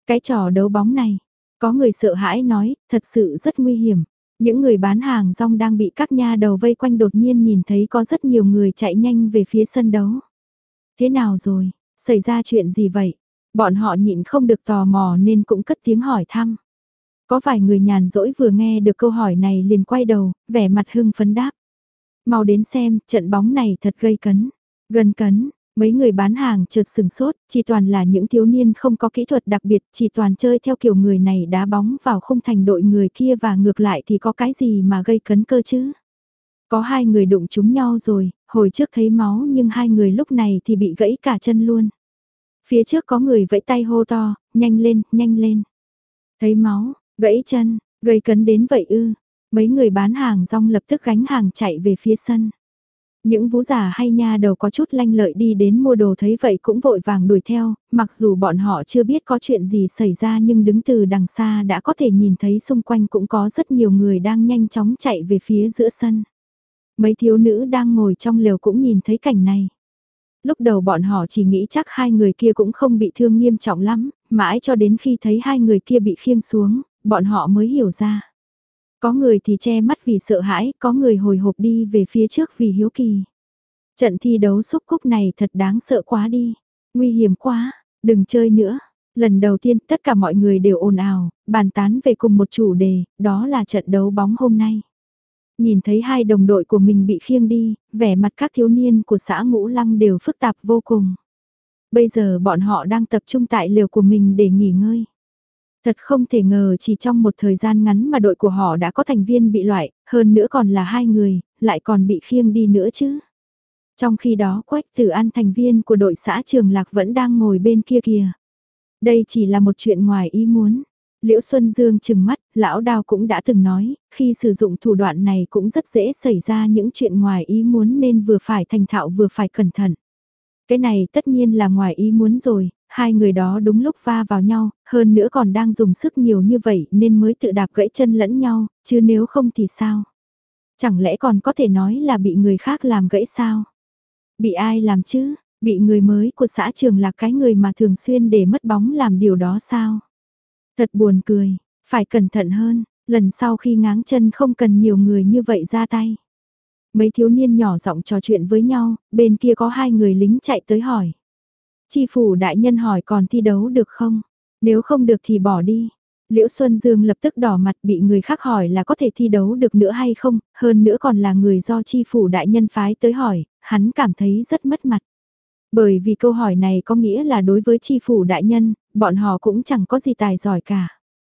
[SPEAKER 1] Cái trò đấu bóng này, có người sợ hãi nói, thật sự rất nguy hiểm. Những người bán hàng rong đang bị các nha đầu vây quanh đột nhiên nhìn thấy có rất nhiều người chạy nhanh về phía sân đấu. Thế nào rồi, xảy ra chuyện gì vậy? Bọn họ nhịn không được tò mò nên cũng cất tiếng hỏi thăm. Có vài người nhàn rỗi vừa nghe được câu hỏi này liền quay đầu, vẻ mặt hưng phấn đáp. Mau đến xem, trận bóng này thật gây cấn. Gân cấn, mấy người bán hàng chợt sừng sốt, chỉ toàn là những thiếu niên không có kỹ thuật đặc biệt, chỉ toàn chơi theo kiểu người này đá bóng vào khung thành đội người kia và ngược lại thì có cái gì mà gây cấn cơ chứ. Có hai người đụng trúng nhau rồi, hồi trước thấy máu nhưng hai người lúc này thì bị gãy cả chân luôn. Phía trước có người vẫy tay hô to, nhanh lên, nhanh lên. Thấy máu, gãy chân, gây cấn đến vậy ư. Mấy người bán hàng rong lập tức gánh hàng chạy về phía sân. Những vú già hay nha đầu có chút lanh lợi đi đến mua đồ thấy vậy cũng vội vàng đuổi theo, mặc dù bọn họ chưa biết có chuyện gì xảy ra nhưng đứng từ đằng xa đã có thể nhìn thấy xung quanh cũng có rất nhiều người đang nhanh chóng chạy về phía giữa sân. Mấy thiếu nữ đang ngồi trong lều cũng nhìn thấy cảnh này. Lúc đầu bọn họ chỉ nghĩ chắc hai người kia cũng không bị thương nghiêm trọng lắm, mãi cho đến khi thấy hai người kia bị khiêng xuống, bọn họ mới hiểu ra. Có người thì che mắt vì sợ hãi, có người hồi hộp đi về phía trước vì hiếu kỳ. Trận thi đấu xúc cúc này thật đáng sợ quá đi, nguy hiểm quá, đừng chơi nữa. Lần đầu tiên tất cả mọi người đều ồn ào, bàn tán về cùng một chủ đề, đó là trận đấu bóng hôm nay. Nhìn thấy hai đồng đội của mình bị khiêng đi, vẻ mặt các thiếu niên của xã Ngũ Lăng đều phức tạp vô cùng. Bây giờ bọn họ đang tập trung tại lều của mình để nghỉ ngơi. Thật không thể ngờ chỉ trong một thời gian ngắn mà đội của họ đã có thành viên bị loại, hơn nữa còn là hai người, lại còn bị khiêng đi nữa chứ. Trong khi đó Quách Tử An thành viên của đội xã Trường Lạc vẫn đang ngồi bên kia kìa. Đây chỉ là một chuyện ngoài ý muốn. Liễu Xuân Dương chừng mắt, lão Đào cũng đã từng nói, khi sử dụng thủ đoạn này cũng rất dễ xảy ra những chuyện ngoài ý muốn nên vừa phải thành thạo vừa phải cẩn thận. Cái này tất nhiên là ngoài ý muốn rồi, hai người đó đúng lúc va vào nhau, hơn nữa còn đang dùng sức nhiều như vậy nên mới tự đạp gãy chân lẫn nhau, chứ nếu không thì sao? Chẳng lẽ còn có thể nói là bị người khác làm gãy sao? Bị ai làm chứ? Bị người mới của xã Trường Lạc, cái người mà thường xuyên để mất bóng làm điều đó sao? Thật buồn cười, phải cẩn thận hơn, lần sau khi ngáng chân không cần nhiều người như vậy ra tay. Mấy thiếu niên nhỏ giọng trò chuyện với nhau, bên kia có hai người lính chạy tới hỏi. Chi phủ đại nhân hỏi còn thi đấu được không? Nếu không được thì bỏ đi. Liễu Xuân Dương lập tức đỏ mặt, bị người khác hỏi là có thể thi đấu được nữa hay không, hơn nữa còn là người do chi phủ đại nhân phái tới hỏi, hắn cảm thấy rất mất mặt. Bởi vì câu hỏi này có nghĩa là đối với chi phủ đại nhân, bọn họ cũng chẳng có gì tài giỏi cả.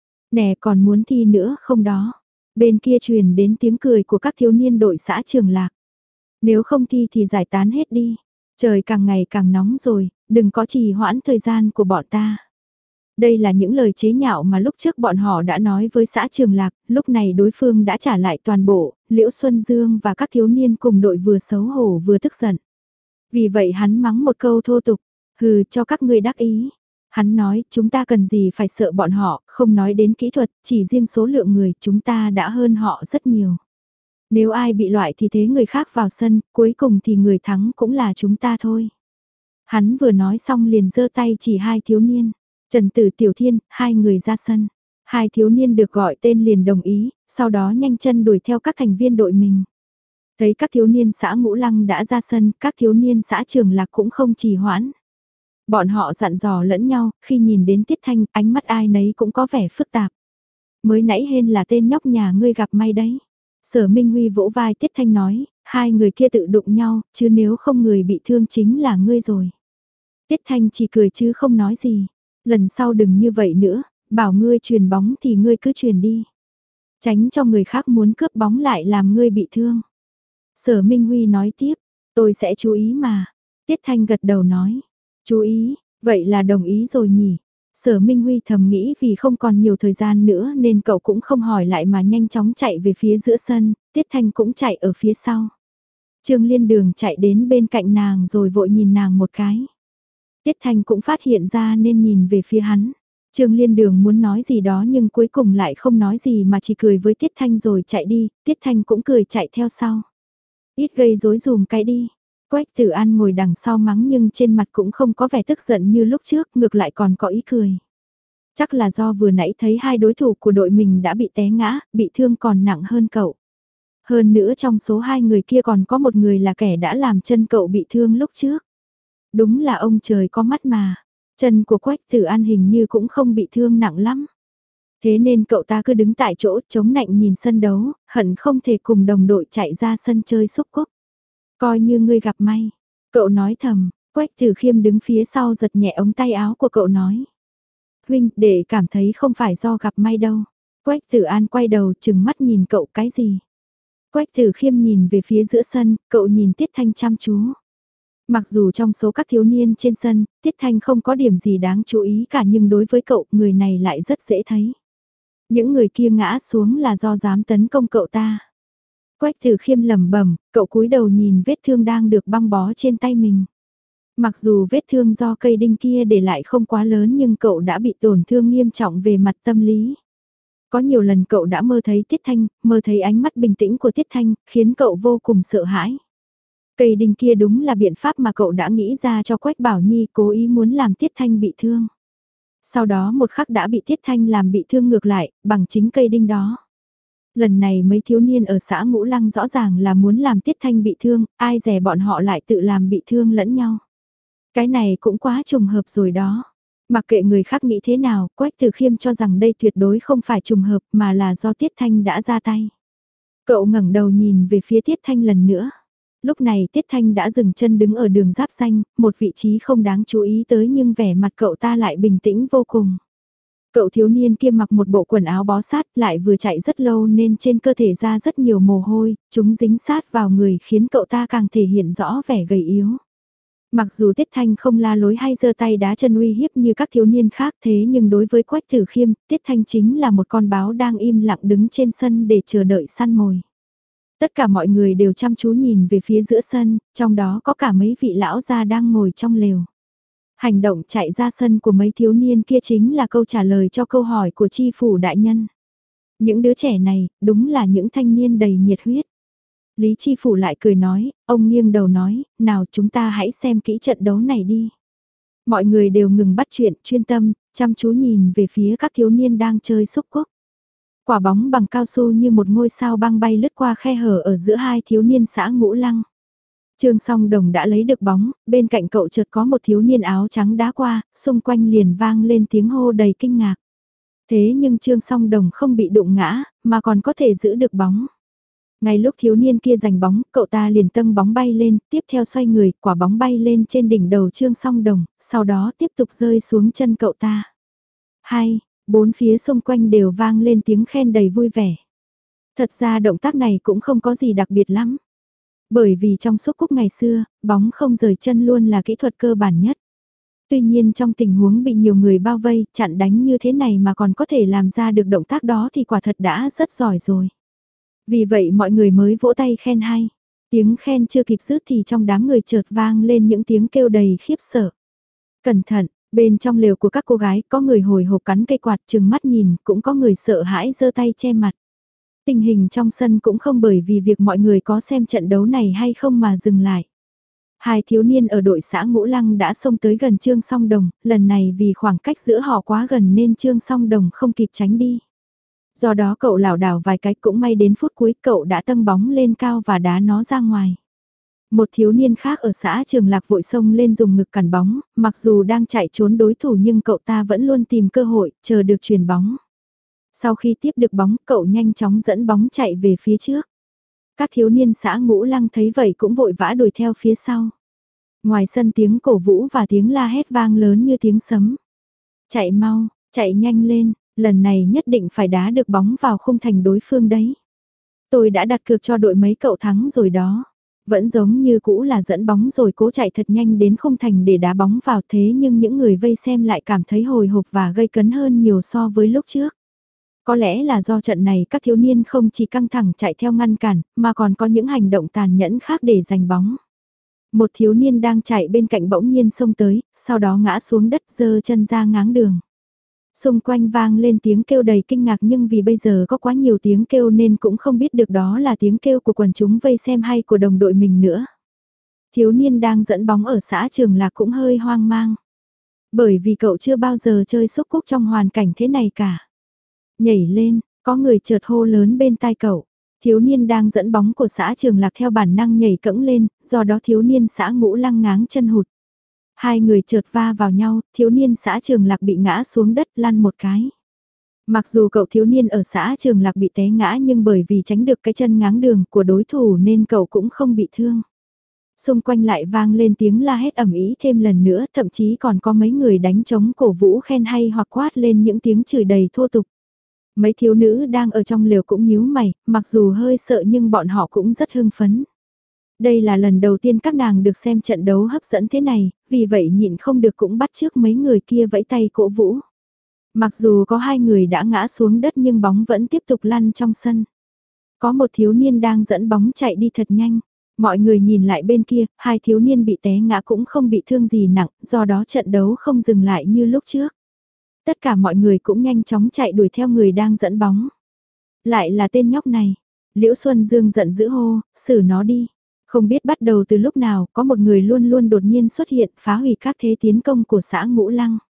[SPEAKER 1] Nè còn muốn thi nữa không đó? Bên kia truyền đến tiếng cười của các thiếu niên đội xã Trường Lạc. Nếu không thi thì giải tán hết đi. Trời càng ngày càng nóng rồi, đừng có trì hoãn thời gian của bọn ta. Đây là những lời chế nhạo mà lúc trước bọn họ đã nói với xã Trường Lạc, lúc này đối phương đã trả lại toàn bộ, Liễu Xuân Dương và các thiếu niên cùng đội vừa xấu hổ vừa tức giận. Vì vậy hắn mắng một câu thô tục, hừ cho các ngươi đắc ý. Hắn nói chúng ta cần gì phải sợ bọn họ, không nói đến kỹ thuật, chỉ riêng số lượng người chúng ta đã hơn họ rất nhiều. Nếu ai bị loại thì thế người khác vào sân, cuối cùng thì người thắng cũng là chúng ta thôi. Hắn vừa nói xong liền giơ tay chỉ hai thiếu niên. Trần Tử Tiểu Thiên, hai người ra sân. Hai thiếu niên được gọi tên liền đồng ý, sau đó nhanh chân đuổi theo các thành viên đội mình. Thấy các thiếu niên xã Ngũ Lăng đã ra sân, các thiếu niên xã Trường Lạc cũng không trì hoãn. Bọn họ dặn dò lẫn nhau, khi nhìn đến Tiết Thanh, ánh mắt ai nấy cũng có vẻ phức tạp. Mới nãy hên là tên nhóc nhà ngươi gặp may đấy. Sở Minh Huy vỗ vai Tiết Thanh nói, hai người kia tự đụng nhau, chứ nếu không người bị thương chính là ngươi rồi. Tiết Thanh chỉ cười chứ không nói gì. Lần sau đừng như vậy nữa, bảo ngươi truyền bóng thì ngươi cứ truyền đi. Tránh cho người khác muốn cướp bóng lại làm ngươi bị thương. Sở Minh Huy nói tiếp, tôi sẽ chú ý mà. Tiết Thanh gật đầu nói, chú ý, vậy là đồng ý rồi nhỉ. Sở Minh Huy thầm nghĩ vì không còn nhiều thời gian nữa nên cậu cũng không hỏi lại mà nhanh chóng chạy về phía giữa sân, Tiết Thanh cũng chạy ở phía sau. Trương Liên Đường chạy đến bên cạnh nàng rồi vội nhìn nàng một cái. Tiết Thanh cũng phát hiện ra nên nhìn về phía hắn. Trương Liên Đường muốn nói gì đó nhưng cuối cùng lại không nói gì mà chỉ cười với Tiết Thanh rồi chạy đi, Tiết Thanh cũng cười chạy theo sau. Ít gây rối dùm cái đi. Quách Tử An ngồi đằng sau mắng nhưng trên mặt cũng không có vẻ tức giận như lúc trước, ngược lại còn có ý cười. Chắc là do vừa nãy thấy hai đối thủ của đội mình đã bị té ngã, bị thương còn nặng hơn cậu. Hơn nữa trong số hai người kia còn có một người là kẻ đã làm chân cậu bị thương lúc trước. Đúng là ông trời có mắt mà, chân của Quách Tử An hình như cũng không bị thương nặng lắm. Thế nên cậu ta cứ đứng tại chỗ chống nạnh nhìn sân đấu, hận không thể cùng đồng đội chạy ra sân chơi xúc cúc. Coi như ngươi gặp may, cậu nói thầm, Quách Tử Khiêm đứng phía sau giật nhẹ ống tay áo của cậu nói. Huynh, để cảm thấy không phải do gặp may đâu. Quách Tử An quay đầu chừng mắt nhìn cậu cái gì. Quách Tử Khiêm nhìn về phía giữa sân, cậu nhìn Tiết Thanh chăm chú. Mặc dù trong số các thiếu niên trên sân, Tiết Thanh không có điểm gì đáng chú ý cả nhưng đối với cậu, người này lại rất dễ thấy. Những người kia ngã xuống là do dám tấn công cậu ta. Quách Tử Khiêm lẩm bẩm, cậu cúi đầu nhìn vết thương đang được băng bó trên tay mình. Mặc dù vết thương do cây đinh kia để lại không quá lớn nhưng cậu đã bị tổn thương nghiêm trọng về mặt tâm lý. Có nhiều lần cậu đã mơ thấy Tiết Thanh, mơ thấy ánh mắt bình tĩnh của Tiết Thanh, khiến cậu vô cùng sợ hãi. Cây đinh kia đúng là biện pháp mà cậu đã nghĩ ra cho Quách Bảo Nhi cố ý muốn làm Tiết Thanh bị thương. Sau đó một khắc đã bị Tiết Thanh làm bị thương ngược lại, bằng chính cây đinh đó. Lần này mấy thiếu niên ở xã Ngũ Lăng rõ ràng là muốn làm Tiết Thanh bị thương, ai dè bọn họ lại tự làm bị thương lẫn nhau. Cái này cũng quá trùng hợp rồi đó. Mặc kệ người khác nghĩ thế nào, Quách Tử Khiêm cho rằng đây tuyệt đối không phải trùng hợp mà là do Tiết Thanh đã ra tay. Cậu ngẩng đầu nhìn về phía Tiết Thanh lần nữa. Lúc này Tiết Thanh đã dừng chân đứng ở đường giáp danh, một vị trí không đáng chú ý tới nhưng vẻ mặt cậu ta lại bình tĩnh vô cùng. Cậu thiếu niên kia mặc một bộ quần áo bó sát lại vừa chạy rất lâu nên trên cơ thể ra rất nhiều mồ hôi, chúng dính sát vào người khiến cậu ta càng thể hiện rõ vẻ gầy yếu. Mặc dù Tiết Thanh không la lối hay giơ tay đá chân uy hiếp như các thiếu niên khác thế nhưng đối với Quách Tử Khiêm, Tiết Thanh chính là một con báo đang im lặng đứng trên sân để chờ đợi săn mồi. Tất cả mọi người đều chăm chú nhìn về phía giữa sân, trong đó có cả mấy vị lão già đang ngồi trong lều. Hành động chạy ra sân của mấy thiếu niên kia chính là câu trả lời cho câu hỏi của chi phủ đại nhân. Những đứa trẻ này, đúng là những thanh niên đầy nhiệt huyết. Lý Chi Phủ lại cười nói, ông nghiêng đầu nói, nào chúng ta hãy xem kỹ trận đấu này đi. Mọi người đều ngừng bắt chuyện, chuyên tâm, chăm chú nhìn về phía các thiếu niên đang chơi xúc cúc. Quả bóng bằng cao su như một ngôi sao băng bay lướt qua khe hở ở giữa hai thiếu niên xã Ngũ Lăng. Trương Song Đồng đã lấy được bóng, bên cạnh cậu chợt có một thiếu niên áo trắng đá qua, xung quanh liền vang lên tiếng hô đầy kinh ngạc. Thế nhưng Trương Song Đồng không bị đụng ngã, mà còn có thể giữ được bóng. Ngay lúc thiếu niên kia giành bóng, cậu ta liền tâng bóng bay lên, tiếp theo xoay người, quả bóng bay lên trên đỉnh đầu Trương Song Đồng, sau đó tiếp tục rơi xuống chân cậu ta. Hay, bốn phía xung quanh đều vang lên tiếng khen đầy vui vẻ. Thật ra động tác này cũng không có gì đặc biệt lắm. Bởi vì trong xúc cúc ngày xưa, bóng không rời chân luôn là kỹ thuật cơ bản nhất. Tuy nhiên trong tình huống bị nhiều người bao vây, chặn đánh như thế này mà còn có thể làm ra được động tác đó thì quả thật đã rất giỏi rồi. Vì vậy mọi người mới vỗ tay khen hay. Tiếng khen chưa kịp dứt thì trong đám người chợt vang lên những tiếng kêu đầy khiếp sợ. Cẩn thận, bên trong lều của các cô gái có người hồi hộp cắn cây quạt trừng mắt nhìn, cũng có người sợ hãi giơ tay che mặt. Tình hình trong sân cũng không bởi vì việc mọi người có xem trận đấu này hay không mà dừng lại. Hai thiếu niên ở đội xã Ngũ Lăng đã xông tới gần Trương Song Đồng, lần này vì khoảng cách giữa họ quá gần nên Trương Song Đồng không kịp tránh đi. Do đó cậu lảo đảo vài cái cũng may đến phút cuối cậu đã tâng bóng lên cao và đá nó ra ngoài. Một thiếu niên khác ở xã Trường Lạc vội xông lên dùng ngực cản bóng, mặc dù đang chạy trốn đối thủ nhưng cậu ta vẫn luôn tìm cơ hội, chờ được chuyền bóng. Sau khi tiếp được bóng, cậu nhanh chóng dẫn bóng chạy về phía trước. Các thiếu niên xã Ngũ Lăng thấy vậy cũng vội vã đuổi theo phía sau. Ngoài sân tiếng cổ vũ và tiếng la hét vang lớn như tiếng sấm. Chạy mau, chạy nhanh lên, lần này nhất định phải đá được bóng vào khung thành đối phương đấy. Tôi đã đặt cược cho đội mấy cậu thắng rồi đó. Vẫn giống như cũ là dẫn bóng rồi cố chạy thật nhanh đến khung thành để đá bóng vào thế nhưng những người vây xem lại cảm thấy hồi hộp và gây cấn hơn nhiều so với lúc trước. Có lẽ là do trận này các thiếu niên không chỉ căng thẳng chạy theo ngăn cản, mà còn có những hành động tàn nhẫn khác để giành bóng. Một thiếu niên đang chạy bên cạnh bỗng nhiên xông tới, sau đó ngã xuống đất giơ chân ra ngáng đường. Xung quanh vang lên tiếng kêu đầy kinh ngạc nhưng vì bây giờ có quá nhiều tiếng kêu nên cũng không biết được đó là tiếng kêu của quần chúng vây xem hay của đồng đội mình nữa. Thiếu niên đang dẫn bóng ở xã Trường Lạc cũng hơi hoang mang. Bởi vì cậu chưa bao giờ chơi xúc cúc trong hoàn cảnh thế này cả. Nhảy lên, có người chợt hô lớn bên tai cậu. Thiếu niên đang dẫn bóng của xã Trường Lạc theo bản năng nhảy cẫng lên, do đó thiếu niên xã Ngũ Lăng ngáng chân hụt. Hai người chợt va vào nhau, thiếu niên xã Trường Lạc bị ngã xuống đất lăn một cái. Mặc dù cậu thiếu niên ở xã Trường Lạc bị té ngã nhưng bởi vì tránh được cái chân ngáng đường của đối thủ nên cậu cũng không bị thương. Xung quanh lại vang lên tiếng la hét ầm ĩ thêm lần nữa, thậm chí còn có mấy người đánh trống cổ vũ khen hay hoặc quát lên những tiếng chửi đầy thô tục. Mấy thiếu nữ đang ở trong lều cũng nhíu mày, mặc dù hơi sợ nhưng bọn họ cũng rất hưng phấn. Đây là lần đầu tiên các nàng được xem trận đấu hấp dẫn thế này, vì vậy nhịn không được cũng bắt chước mấy người kia vẫy tay cổ vũ. Mặc dù có hai người đã ngã xuống đất nhưng bóng vẫn tiếp tục lăn trong sân. Có một thiếu niên đang dẫn bóng chạy đi thật nhanh. Mọi người nhìn lại bên kia, hai thiếu niên bị té ngã cũng không bị thương gì nặng, do đó trận đấu không dừng lại như lúc trước. Tất cả mọi người cũng nhanh chóng chạy đuổi theo người đang dẫn bóng. Lại là tên nhóc này. Liễu Xuân Dương giận dữ hô, xử nó đi. Không biết bắt đầu từ lúc nào, có một người luôn luôn đột nhiên xuất hiện phá hủy các thế tiến công của xã Ngũ Lăng.